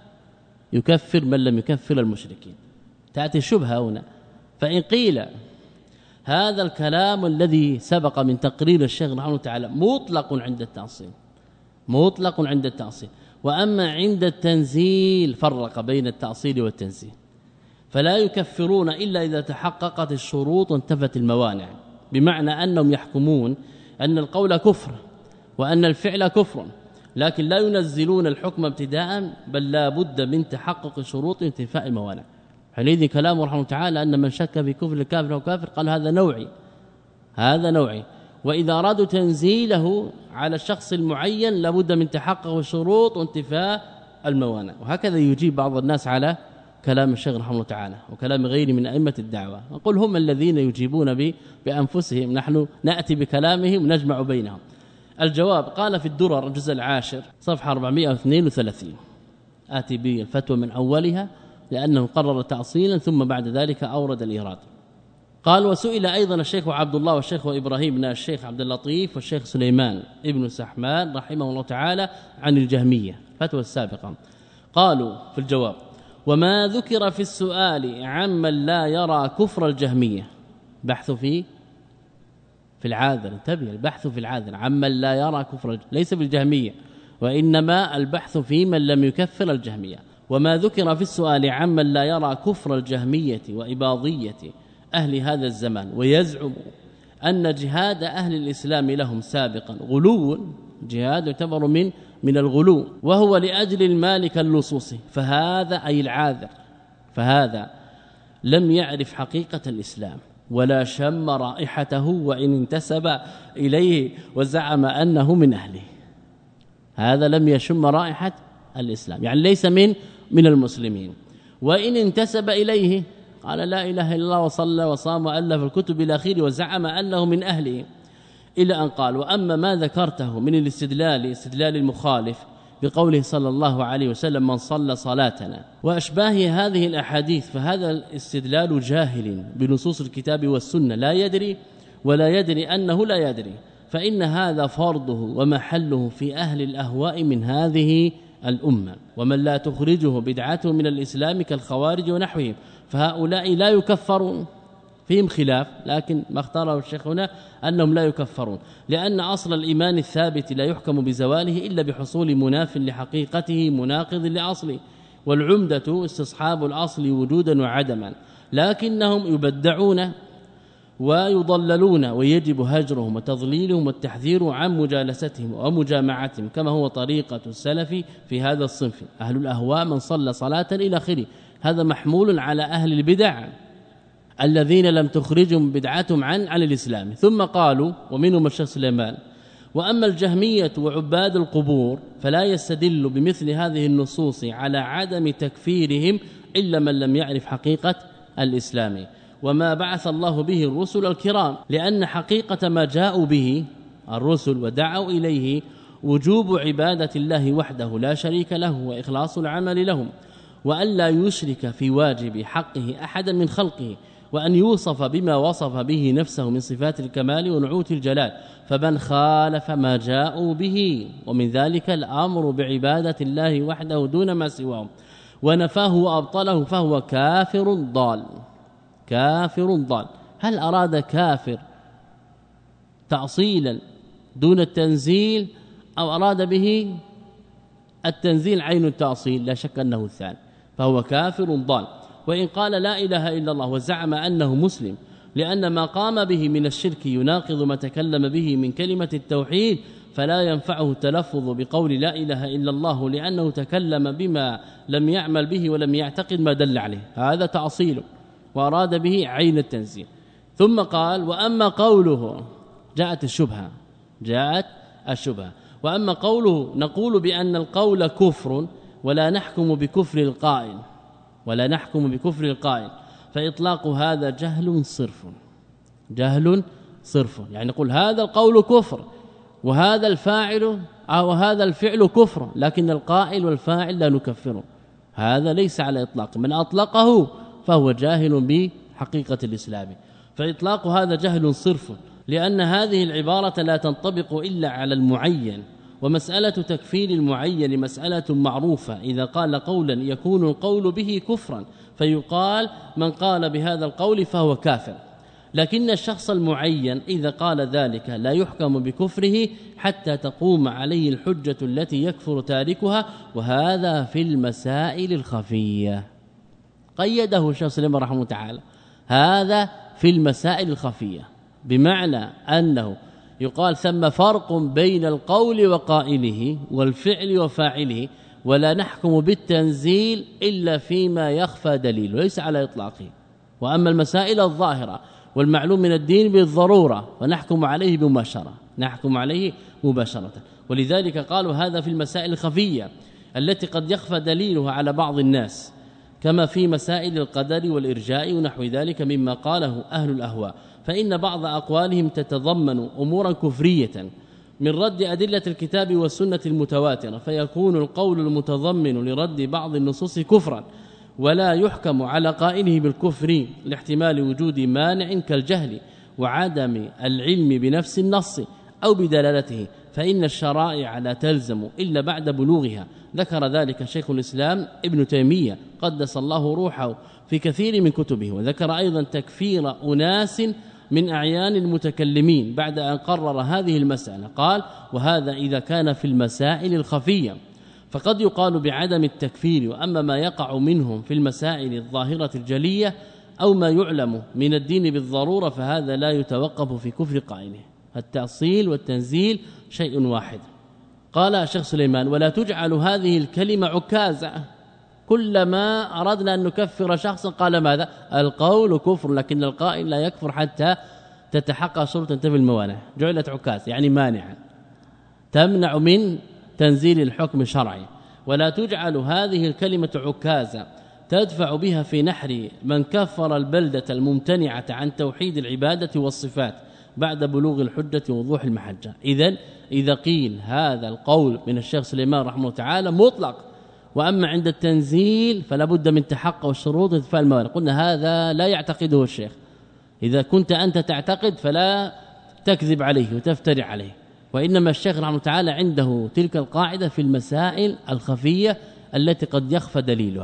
يكفر من لم يكفر المشركين. تأتي الشبهة هنا. فإن قيل هذا الكلام الذي سبق من تقرير الشيخ رحمه الله تعالى مطلق عند التأصيل، مطلق عند التأصيل، وأما عند التنزيل فرق بين التأصيل والتنزيل، فلا يكفرون إلا إذا تحققت الشروط وانتفت الموانع، بمعنى أنهم يحكمون أن القول كفر وأن الفعل كفر، لكن لا ينزلون الحكم ابتداء، بل لا بد من تحقق شروط انتفاء الموانع. حينئذ كلامه رحمه الله تعالى أن من شك في كفر الكافر أو كافر قال هذا نوعي، هذا نوعي. وإذا أرادوا تنزيله على الشخص المعين لابد من تحقق الشروط وانتفاء الموانع. وهكذا يجيب بعض الناس على كلام الشيخ رحمه الله تعالى وكلام غيره من أئمة الدعوة. نقول هم الذين يجيبون بأنفسهم، نحن نأتي بكلامهم ونجمع بينهم. الجواب قال في الدرر الجزء 10 صفحة 432، آتي بالفتوى من أولها لأنه قرر تأصيلا ثم بعد ذلك أورد الإيراد. قال وسئل أيضا الشيخ عبد الله والشيخ إبراهيم بن الشيخ عبد اللطيف والشيخ سليمان ابن سحمان رحمه الله تعالى عن الجهمية، فتوى السابقة. قالوا في الجواب وما ذكر في السؤال عمن لا يرى كفر الجهمية، بحث في العاذر، انتبه، البحث في العاذر عمن لا يرى كفر، ليس بالجهمية، وإنما البحث في من لم يكفر الجهمية. وما ذكر في السؤال عمن لا يرى كفر الجهمية وإباضية أهل هذا الزمان ويزعم أن جهاد أهل الإسلام لهم سابقا غلو، جهاد يعتبر من الغلو، وهو لأجل المال كاللصوص، فهذا أي العاذر، فهذا لم يعرف حقيقة الإسلام ولا شم رائحته، وإن انتسب إليه وزعم أنه من أهله. هذا لم يشم رائحة الإسلام، يعني ليس من المسلمين. وإن انتسب إليه قال لا إله إلا الله وصلى وصام وألف الكتب إلى آخره وزعم أنه من أهله، إلى أن قال وأما ما ذكرته من استدلال المخالف بقوله صلى الله عليه وسلم من صلى صلاتنا وأشباه هذه الأحاديث، فهذا الاستدلال جاهل بنصوص الكتاب والسنة، لا يدري ولا يدري أنه لا يدري، فإن هذا فرضه ومحله في أهل الأهواء من هذه الأمة، ومن لا تخرجه بدعته من الإسلام كالخوارج ونحوهم، فهؤلاء لا يكفرون، فيهم خلاف، لكن ما اختاره الشيخ هنا أنهم لا يكفرون، لأن أصل الإيمان الثابت لا يحكم بزواله إلا بحصول مناف لحقيقته مناقض لأصله، والعمدة استصحاب الأصل وجودا وعدما، لكنهم يبدعون ويضللون، ويجب هجرهم وتضليلهم والتحذير عن مجالستهم ومجامعتهم، كما هو طريقة السلف في هذا الصنف. أهل الأهواء من صلى صلاة إلى آخره، هذا محمول على أهل البدع الذين لم تخرجهم بدعتهم عن الإسلام. ثم قالوا ومنهم الشيخ سليمان: وأما الجهمية وعباد القبور فلا يستدل بمثل هذه النصوص على عدم تكفيرهم إلا من لم يعرف حقيقة الإسلام وما بعث الله به الرسل الكرام، لأن حقيقة ما جاءوا به الرسل ودعوا إليه وجوب عبادة الله وحده لا شريك له وإخلاص العمل لهم، وأن لا يشرك في واجب حقه أحدا من خلقه، وأن يوصف بما وصف به نفسه من صفات الكمال ونعوت الجلال. فمن خالف ما جاءوا به ومن ذلك الأمر بعبادة الله وحده دون ما سواه ونفاه وأبطله فهو كافر ضال. كافر ضال. هل أراد كافر تأصيلا دون التنزيل أو أراد به التنزيل عين التأصيل؟ لا شك أنه الثاني، فهو كافر ضال. وإن قال لا إله إلا الله وزعم أنه مسلم لأن ما قام به من الشرك يناقض ما تكلم به من كلمة التوحيد، فلا ينفعه التلفظ بقول لا إله إلا الله لأنه تكلم بما لم يعمل به ولم يعتقد ما دل عليه، هذا تعصيل وأراد به عين التنزيل. ثم قال: وأما قوله، جاءت الشبهة، وأما قوله نقول بأن القول كفر ولا نحكم بكفر القائل، فإطلاق هذا جهل صرف، يعني نقول هذا القول كفر وهذا الفاعل أو هذا الفعل كفر، لكن القائل والفاعل لا نكفره، هذا ليس على إطلاق، من أطلقه فهو جاهل بحقيقة الإسلام. فإطلاق هذا جهل صرف، لأن هذه العبارة لا تنطبق إلا على المعين، ومسألة تكفير المعين مسألة معروفة، إذا قال قولا يكون القول به كفرا فيقال من قال بهذا القول فهو كافر، لكن الشخص المعين إذا قال ذلك لا يحكم بكفره حتى تقوم عليه الحجة التي يكفر تاركها، وهذا في المسائل الخفية. قيده الشيخ سليمان رحمه الله تعالى، هذا في المسائل الخفية، بمعنى أنه يقال ثم فرق بين القول وقائله والفعل وفاعله، ولا نحكم بالتنزيل إلا فيما يخفى دليل، ليس على إطلاقه. وأما المسائل الظاهرة والمعلوم من الدين بالضرورة ونحكم عليه مباشرة، ولذلك قالوا هذا في المسائل الخفية التي قد يخفى دليلها على بعض الناس، كما في مسائل القدر والإرجاء ونحو ذلك مما قاله أهل الأهواء، فإن بعض أقوالهم تتضمن أمورا كفرية من رد أدلة الكتاب والسنة المتواترة، فيكون القول المتضمن لرد بعض النصوص كفرا، ولا يحكم على قائله بالكفر لاحتمال وجود مانع كالجهل وعدم العلم بنفس النص أو بدلالته، فإن الشرائع لا تلزم إلا بعد بلوغها. ذكر ذلك شيخ الإسلام ابن تيمية قدس الله روحه في كثير من كتبه، وذكر أيضا تكفير أناس من أعيان المتكلمين بعد أن قرر هذه المسألة، قال: وهذا إذا كان في المسائل الخفية، فقد يقال بعدم التكفير، وأما ما يقع منهم في المسائل الظاهرة الجلية أو ما يعلم من الدين بالضرورة فهذا لا يتوقف في كفر قائله، التأصيل والتنزيل شيء واحد. قال الشيخ سليمان: ولا تجعل هذه الكلمة عكازة، كلما أردنا أن نكفر شخصا قال ماذا؟ القول كفر، لكن القائل لا يكفر حتى تتحقق شروط تنتفي الموانع، جعلت عكاز يعني مانعا تمنع من تنزيل الحكم الشرعي. ولا تجعل هذه الكلمة عكازة تدفع بها في نحر من كفر البلدة الممتنعة عن توحيد العبادة والصفات بعد بلوغ الحجة ووضوح المحجة. إذا قيل هذا القول من الشيخ سليمان رحمه الله تعالى مطلق، وأما عند التنزيل فلا بد من تحقق الشروط وانتفاء الموانع، قلنا هذا لا يعتقده الشيخ، إذا كنت أنت تعتقد فلا تكذب عليه وتفتري عليه، وإنما الشيخ رحمه الله تعالى عنده تلك القاعدة في المسائل الخفية التي قد يخفى دليلها.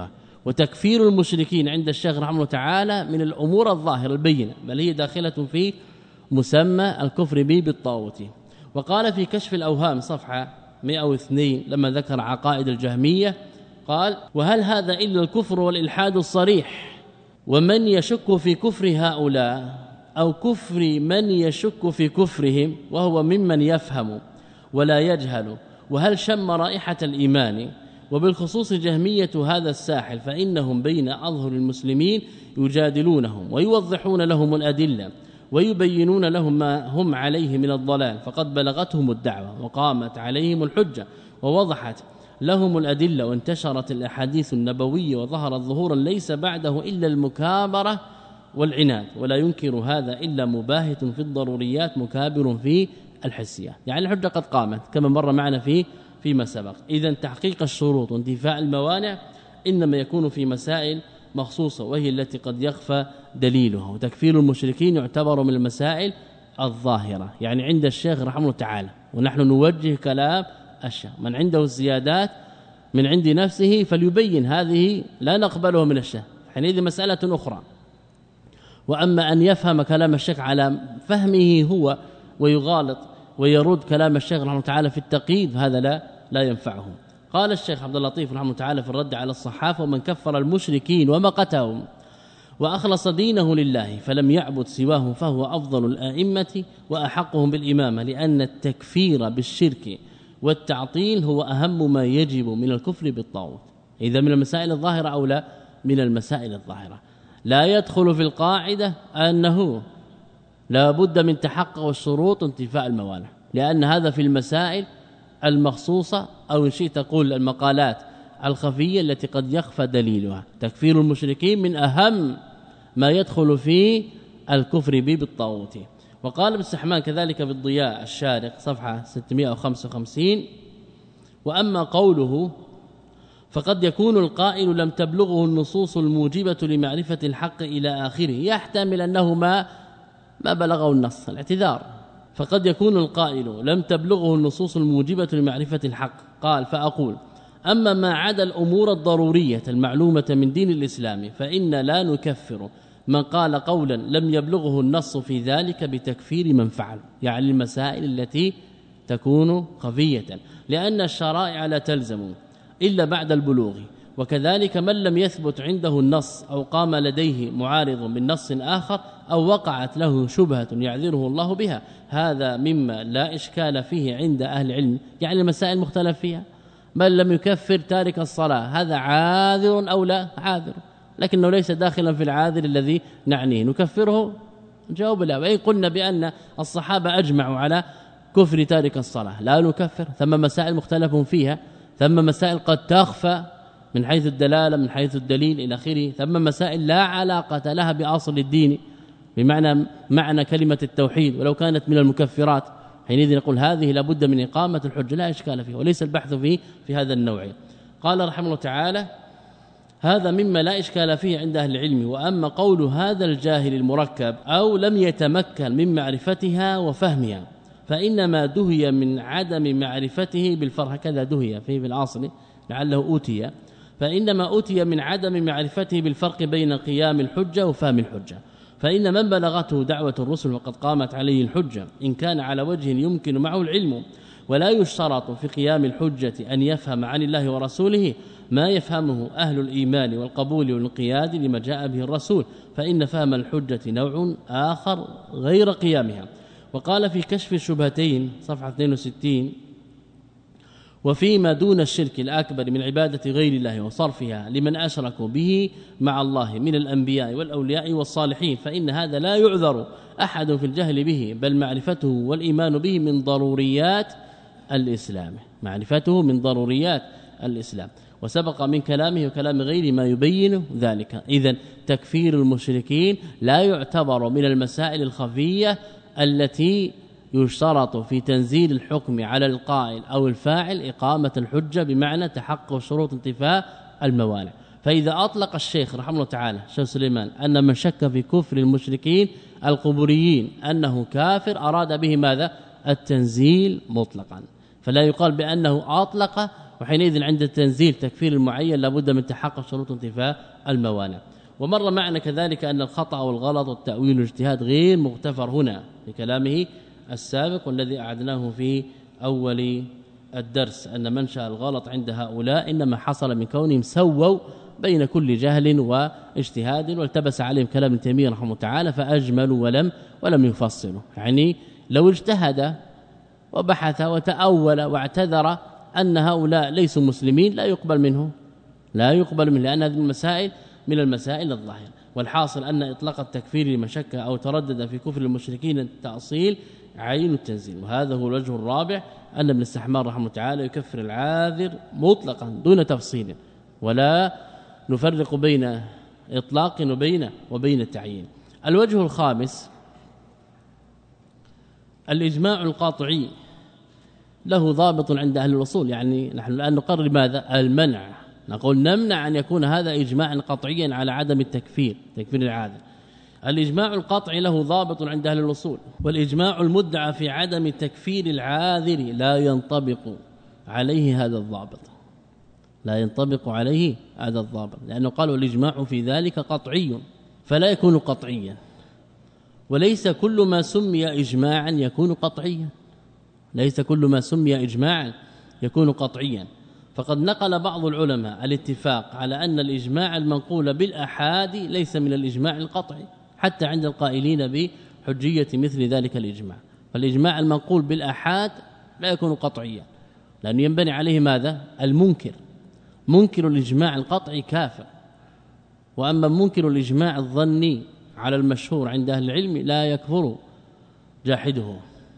وتكفير المشركين عند الشيخ رحمه الله تعالى من الأمور الظاهرة البينة، بل هي داخلة في مسمى الكفر به بالطاغوت. وقال في كشف الأوهام صفحة 102 لما ذكر عقائد الجهمية قال: وهل هذا إلا الكفر والإلحاد الصريح؟ ومن يشك في كفر هؤلاء أو كفر من يشك في كفرهم وهو ممن يفهم ولا يجهل، وهل شم رائحة الإيمان؟ وبالخصوص جهمية هذا الساحل فإنهم بين أظهر المسلمين يجادلونهم ويوضحون لهم الأدلة ويبينون لهم ما هم عليه من الضلال، فقد بلغتهم الدعوة وقامت عليهم الحجة ووضحت لهم الأدلة وانتشرت الأحاديث النبوية وظهر ظهورا ليس بعده إلا المكابرة والعناد، ولا ينكر هذا إلا مباهت في الضروريات مكابر في الحسيات. يعني الحجة قد قامت كما مر معنا فيما سبق. إذن تحقيق الشروط وانتفاء الموانع إنما يكون في مسائل مخصوصة وهي التي قد يخفى دليلها، وتكفير المشركين يعتبر من المسائل الظاهرة يعني عند الشيخ رحمه الله تعالى. ونحن نوجه كلام الشيخ، من عنده الزيادات من عند نفسه فليبين، هذه لا نقبله من الشيخ، حينئذ مسألة أخرى. وأما أن يفهم كلام الشيخ على فهمه هو ويغالط ويرد كلام الشيخ رحمه الله تعالى في التقييد، هذا لا ينفعه. قال الشيخ عبد اللطيف رحمه الله تعالى في الرد على الصحافة: ومن كفر المشركين ومقتهم وأخلص دينه لله فلم يعبد سواه فهو أفضل الآئمة وأحقهم بالإمامة، لأن التكفير بالشرك والتعطيل هو أهم ما يجب من الكفر بالطاغوت. إذا من المسائل الظاهرة أو لا؟ من المسائل الظاهرة. لا يدخل في القاعدة أنه لا بد من تحقق الشروط وانتفاء الموانع، لأن هذا في المسائل المخصوصة أو إن شئت تقول المقالات الخفية التي قد يخفى دليلها. تكفير المشركين من أهم ما يدخل في الكفر به بالطاغوت. وقال ابن السحمان كذلك بالضياء الشارق صفحة 655: وأما قوله فقد يكون القائل لم تبلغه النصوص الموجبة لمعرفة الحق إلى آخره، يحتمل أنه ما بلغه النص، الاعتذار. فقد يكون القائل لم تبلغه النصوص الموجبة لمعرفة الحق. قال: فأقول: أما ما عدا الأمور الضرورية المعلومة من دين الإسلام فإن لا نكفر من قال قولا لم يبلغه النص في ذلك بتكفير من فعل، يعني المسائل التي تكون خفية، لأن الشرائع لا تلزم إلا بعد البلوغ. وكذلك من لم يثبت عنده النص أو قام لديه معارض بالنص آخر أو وقعت له شبهة يعذره الله بها، هذا مما لا إشكال فيه عند أهل العلم، يعني المسائل مختلف فيها. من لم يكفر تارك الصلاة هذا عاذر أو لا؟ عاذر، لكنه ليس داخلا في العاذر الذي نعنيه، نكفره؟ جاوب لا. وإن قلنا بأن الصحابة أجمعوا على كفر تارك الصلاة لا نكفر، ثم مسائل مختلف فيها، ثم مسائل قد تخفى من حيث الدلالة من حيث الدليل إلى آخره، ثم مسائل لا علاقة لها بأصل الدين بمعنى كلمة التوحيد ولو كانت من المكفرات، حينئذ نقول هذه لابد من إقامة الحجة لا إشكال فيه، وليس البحث فيه في هذا النوع. قال رحمه الله تعالى: هذا مما لا إشكال فيه عند أهل العلم. وأما قول هذا الجاهل المركب أو لم يتمكن من معرفتها وفهمها فإنما دهي من عدم معرفته بالفرق، هكذا دهي فيه في الأصل لعله أوتي، فإنما أوتي من عدم معرفته بالفرق بين قيام الحجة وفهم الحجة. فإن من بلغته دعوة الرسل وقد قامت عليه الحجة إن كان على وجه يمكن معه العلم، ولا يشترط في قيام الحجة أن يفهم عن الله ورسوله ما يفهمه أهل الإيمان والقبول والانقياد لما جاء به الرسول، فإن فهم الحجة نوع آخر غير قيامها. وقال في كشف الشبهتين صفحة 62: وفيما دون الشرك الأكبر من عبادة غير الله وصرفها لمن أشركوا به مع الله من الأنبياء والأولياء والصالحين فإن هذا لا يعذر أحد في الجهل به، بل معرفته والإيمان به من ضروريات الإسلام، معرفته من ضروريات الإسلام. وسبق من كلامه وكلام غيره ما يبين ذلك. إذن تكفير المشركين لا يعتبر من المسائل الخفية التي يشترط في تنزيل الحكم على القائل أو الفاعل إقامة الحجة بمعنى تحقق شروط انتفاء الموانع. فإذا أطلق الشيخ رحمه الله تعالى شيخ سليمان أن من شك في كفر المشركين القبوريين أنه كافر أراد به ماذا؟ التنزيل مطلقا، فلا يقال بأنه أطلق وحينئذ عند التنزيل تكفير المعين لابد من تحقق شروط انتفاء الموانع. ومر معنا كذلك أن الخطأ والغلط والتأويل والاجتهاد غير مغتفر هنا بكلامه السابق والذي أعدناه في أول الدرس، أن منشأ الغلط عند هؤلاء إنما حصل من كونهم سووا بين كل جهل واجتهاد، والتبس عليهم كلام ابن تيمية رحمه الله تعالى فأجملوا ولم يفصلوا. يعني لو اجتهد وبحث وتأول واعتذر أن هؤلاء ليسوا مسلمين لا يقبل منه لأن هذه المسائل من المسائل الظاهرة. والحاصل أن إطلاق التكفير لمن شك أو تردد في كفر المشركين التأصيل عين التنزيل. وهذا هو الوجه الرابع، أن ابن السحمان رحمه الله تعالى يكفر العاذر مطلقا دون تفصيل، ولا نفرق بين إطلاق وبين التعيين. الوجه الخامس الإجماع القاطعي له ضابط عند أهل الأصول. يعني نحن الآن نقرر ماذا؟ المنع، نقول نمنع أن يكون هذا إجماعا قطعيا على عدم تكفير العاذر. الإجماع القطعي له ضابط عند أهل الأصول، والإجماع المدعى في عدم تكفير العاذر لا ينطبق عليه هذا الضابط، لأنه قالوا الإجماع في ذلك قطعي فلا يكون قطعيا، وليس كل ما سمي إجماعا يكون قطعيا، فقد نقل بعض العلماء الاتفاق على أن الإجماع المنقول بالأحاد ليس من الإجماع القطعي، حتى عند القائلين بحجية مثل ذلك الإجماع. فالإجماع المنقول بالأحاد لا يكون قطعيا، لأنه ينبني عليه ماذا؟ منكر الإجماع القطعي كافر، وأما منكر الإجماع الظني على المشهور عند أهل العلم لا يكفر جاحده.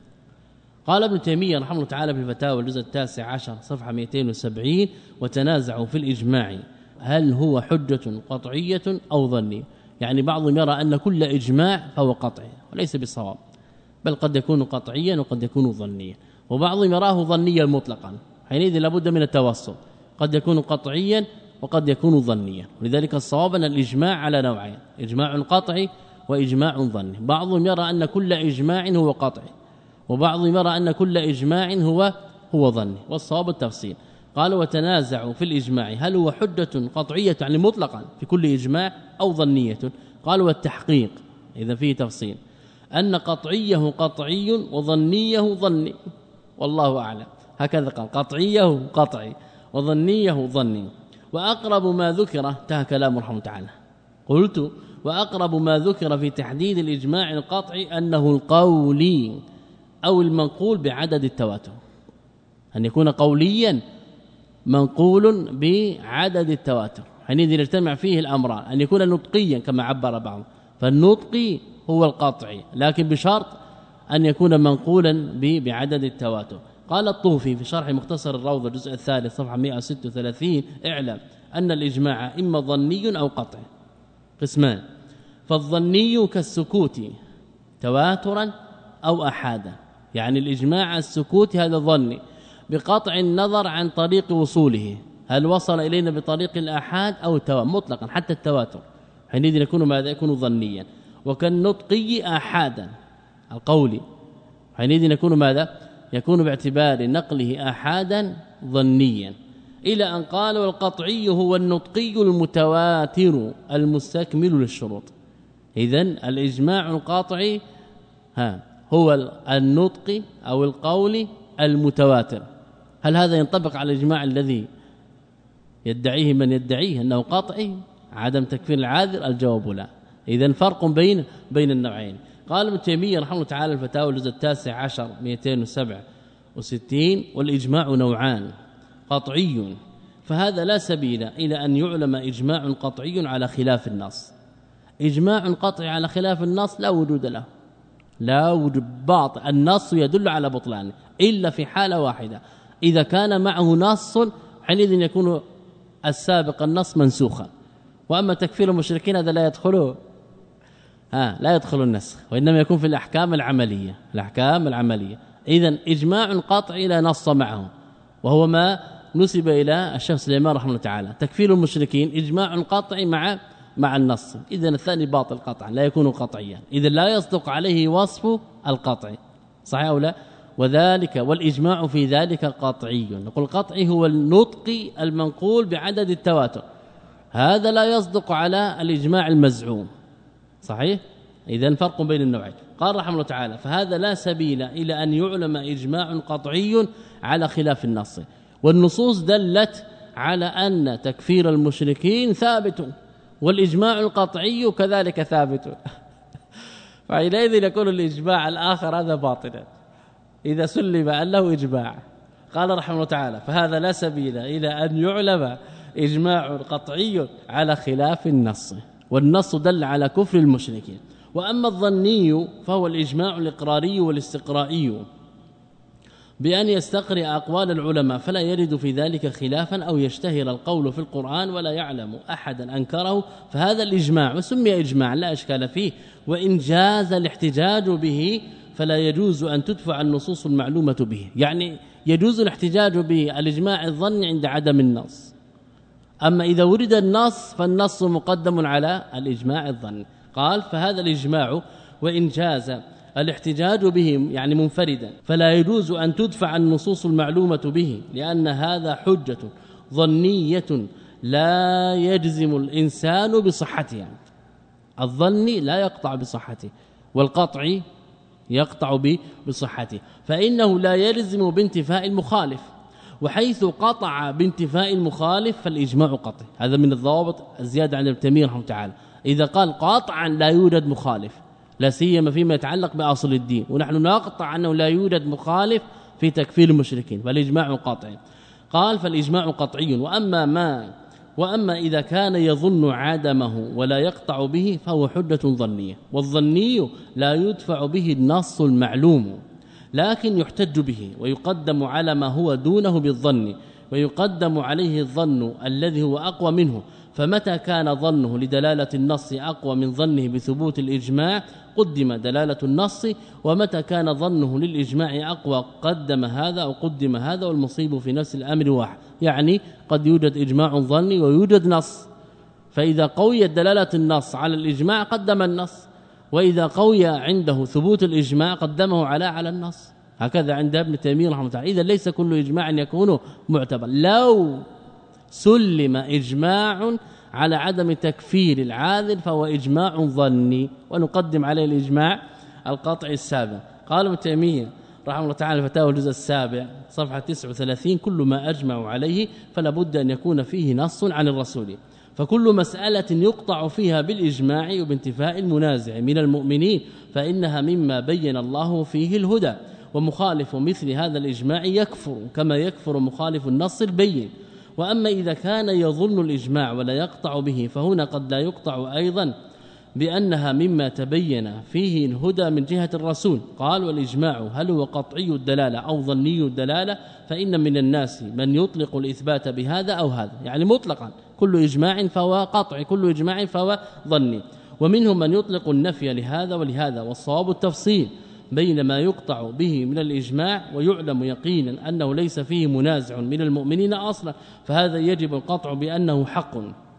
قال ابن تيمية رحمه الله تعالى في الفتاوى الجزء 19 صفحة 270: وتنازعوا في الإجماع هل هو حجة قطعية أو ظنية. يعني بعضهم يرى أن كل إجماع فهو قطعي، وليس بالصواب، بل قد يكون قطعيا وقد يكون ظنيا، وبعضهم يراه ظنيا مطلقا، حينئذ لابد من التوسط، قد يكون قطعيا وقد يكون ظنيا. ولذلك الصواب أن الإجماع على نوعين: إجماع قطعي وإجماع ظني. بعضهم يرى أن كل إجماع هو قطعي، وبعضهم يرى أن كل إجماع هو ظني، والصواب التفصيل. قال وتنازعوا في الإجماع هل هو حجة قطعية يعني مطلقا في كل إجماع أو ظنية. قال والتحقيق إذا فيه تفصيل أن قطعيه قطعي وظنيه ظني، والله أعلم. هكذا قال: قطعيه قطعي وظنيه ظني. وأقرب ما ذكر انتهى كلام رحمه تعالى. قلت وأقرب ما ذكر في تحديد الإجماع القطعي أنه القولي أو المنقول بعدد التواتر، أن يكون قوليا منقول بعدد التواتر، حينئذ يجتمع فيه الأمران: أن يكون نطقيا كما عبر بعض، فالنطقي هو القطعي، لكن بشرط أن يكون منقولا بعدد التواتر. قال الطوفي في شرح مختصر الروضة الجزء الثالث صفحة 136: اعلم أن الإجماع إما ظني أو قطعي قسمان، فالظني كالسكوت تواترا أو أحادا، يعني الإجماع السكوت هذا ظني بقطع النظر عن طريق وصوله، هل وصل إلينا بطريق الأحاد أو مطلقا حتى التواتر، حينئذ يكون ماذا؟ يكون ظنيا. وكالنطقي أحادا القولي، حينئذ يكون ماذا؟ يكون باعتبار نقله أحادا ظنيا، إلى أن قال والقطعي هو النطقي المتواتر المستكمل للشروط. إذن الإجماع القاطعي هو النطق أو القول المتواتر. هل هذا ينطبق على الإجماع الذي يدعيه من يدعيه أنه قطعي عدم تكفير العاذر؟ الجواب لا. إذن فرق بين النوعين. قال ابن تيمية رحمه الله تعالى الفتاوى الجزء 19 267: والإجماع نوعان: قطعي، فهذا لا سبيل إلى أن يعلم إجماع قطعي على خلاف النص. إجماع قطعي على خلاف النص لا وجود له، لا وجود، باطل، النص يدل على بطلانه إلا في حالة واحدة: إذا كان معه نص حينئذ يكون السابق النص منسوخا. وأما تكفير المشركين هذا لا يدخل النسخ، وإنما يكون في الأحكام العملية. إذن إجماع قطعي لا نص معه، وهو ما نسب إلى الشيخ سليمان رحمه الله تعالى. تكفير المشركين إجماع قطعي مع النص، إذن الثاني باطل قطعا لا يكون قطعيا، إذن لا يصدق عليه وصف القطع، صحيح أو لا؟ وذلك والإجماع في ذلك قطعي. نقول قطعي هو النطق المنقول بعدد التواتر، هذا لا يصدق على الإجماع المزعوم. صحيح؟ إذن فرق بين النوعين. قال رحمه الله تعالى: فهذا لا سبيل إلى أن يعلم إجماع قطعي على خلاف النص، والنصوص دلت على أن تكفير المشركين ثابت والإجماع القطعي كذلك ثابت. فحينئذ يكون الإجماع الآخر هذا باطلا إذا سلم أنه إجماع. قال رحمه الله تعالى: فهذا لا سبيل إلى أن يعلم إجماع قطعي على خلاف النص، والنص دل على كفر المشركين. وأما الظني فهو الإجماع الإقراري والاستقرائي بأن يستقرئ أقوال العلماء فلا يرد في ذلك خلافا أو يشتهر القول في القرآن ولا يعلم أحدا أنكره، فهذا الإجماع وسمي إجماع لا إشكال فيه. وإن جاز الاحتجاج به فلا يجوز أن تدفع النصوص المعلومة به، يعني يجوز الاحتجاج بالإجماع الظني عند عدم النص، أما إذا ورد النص فالنص مقدم على الإجماع الظني. قال: فهذا الإجماع وإن جاز الاحتجاج به يعني منفردا فلا يجوز أن تدفع النصوص المعلومة به، لأن هذا حجة ظنية لا يجزم الإنسان بصحتها. الظني لا يقطع بصحته، والقطعي يقطع بصحته، فإنه لا يلزم بانتفاء المخالف، وحيث قطع بانتفاء المخالف فالإجماع قطعي. هذا من الضوابط الزيادة عن ابن تيمية رحمه الله تعالى، إذا قال قاطعا لا يوجد مخالف، لا سيما فيما يتعلق بأصل الدين، ونحن نقطع أنه لا يوجد مخالف في تكفير المشركين، فالإجماع قطعي. قال: فالإجماع قطعي. وأما إذا كان يظن عدمه ولا يقطع به فهو حجة ظنية، والظني لا يدفع به النص المعلوم، لكن يحتج به ويقدم على ما هو دونه بالظن، ويقدم عليه الظن الذي هو أقوى منه. فمتى كان ظنه لدلالة النص أقوى من ظنه بثبوت الإجماع قدم دلالة النص، ومتى كان ظنه للإجماع أقوى قدم هذا أو قدم هذا، والمصيب في نفس الأمر واحد. يعني قد يوجد إجماع ظني ويوجد نص، فإذا قويت دلالة النص على الإجماع قدم النص، وإذا قوي عنده ثبوت الإجماع قدمه على النص. هكذا عند ابن تيمية رحمه الله. إذا ليس كل إجماع يكون معتبر. لو سلم إجماع على عدم تكفير العاذل فهو إجماع ظني، ونقدم عليه الإجماع القطعي السابع. قال ابن تيمية رحمه الله تعالى فتاوى الجزء السابع صفحة 39: كل ما أجمع عليه فلا بد أن يكون فيه نص عن الرسول، فكل مسألة يقطع فيها بالإجماع وبانتفاء المنازع من المؤمنين فإنها مما بين الله فيه الهدى، ومخالف مثل هذا الإجماع يكفر كما يكفر مخالف النص البين. وأما إذا كان يظن الإجماع ولا يقطع به فهنا قد لا يقطع أيضا بأنها مما تبين فيه الهدى من جهة الرسول. قال: والإجماع هل هو قطعي الدلالة أو ظني الدلالة؟ فإن من الناس من يطلق الإثبات بهذا أو هذا، يعني مطلقا كل إجماع فهو قطعي، كل إجماع فهو ظني، ومنهم من يطلق النفي لهذا ولهذا، والصواب التفصيل بين ما يقطع به من الإجماع ويعلم يقينا أنه ليس فيه منازع من المؤمنين أصلا، فهذا يجب القطع بأنه حق،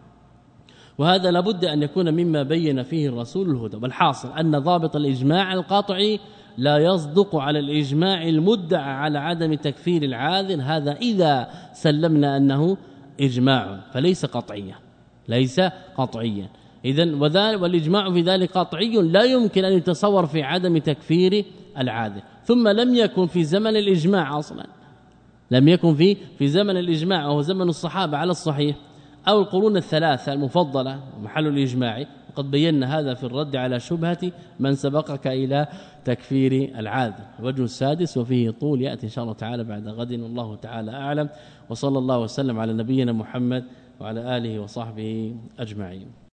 وهذا لابد أن يكون مما بين فيه الرسول الهدى. والحاصل أن ضابط الإجماع القطعي لا يصدق على الإجماع المدعى على عدم تكفير العاذل، هذا إذا سلمنا أنه إجماع فليس قطعيا، ليس قطعيا. إذن والإجماع في ذلك قطعي لا يمكن أن يتصور في عدم تكفير العاذل. ثم لم يكن في زمن الإجماع أصلا، لم يكن في زمن الإجماع وهو زمن الصحابة على الصحيح أو القرون الثلاثة المفضلة محل الإجماع، وقد بينا هذا في الرد على شبهة من سبقك إلى تكفير العاذل. الوجه السادس وفيه طول يأتي إن شاء الله تعالى بعد غد، والله تعالى أعلم، وصلى الله وسلم على نبينا محمد وعلى آله وصحبه أجمعين.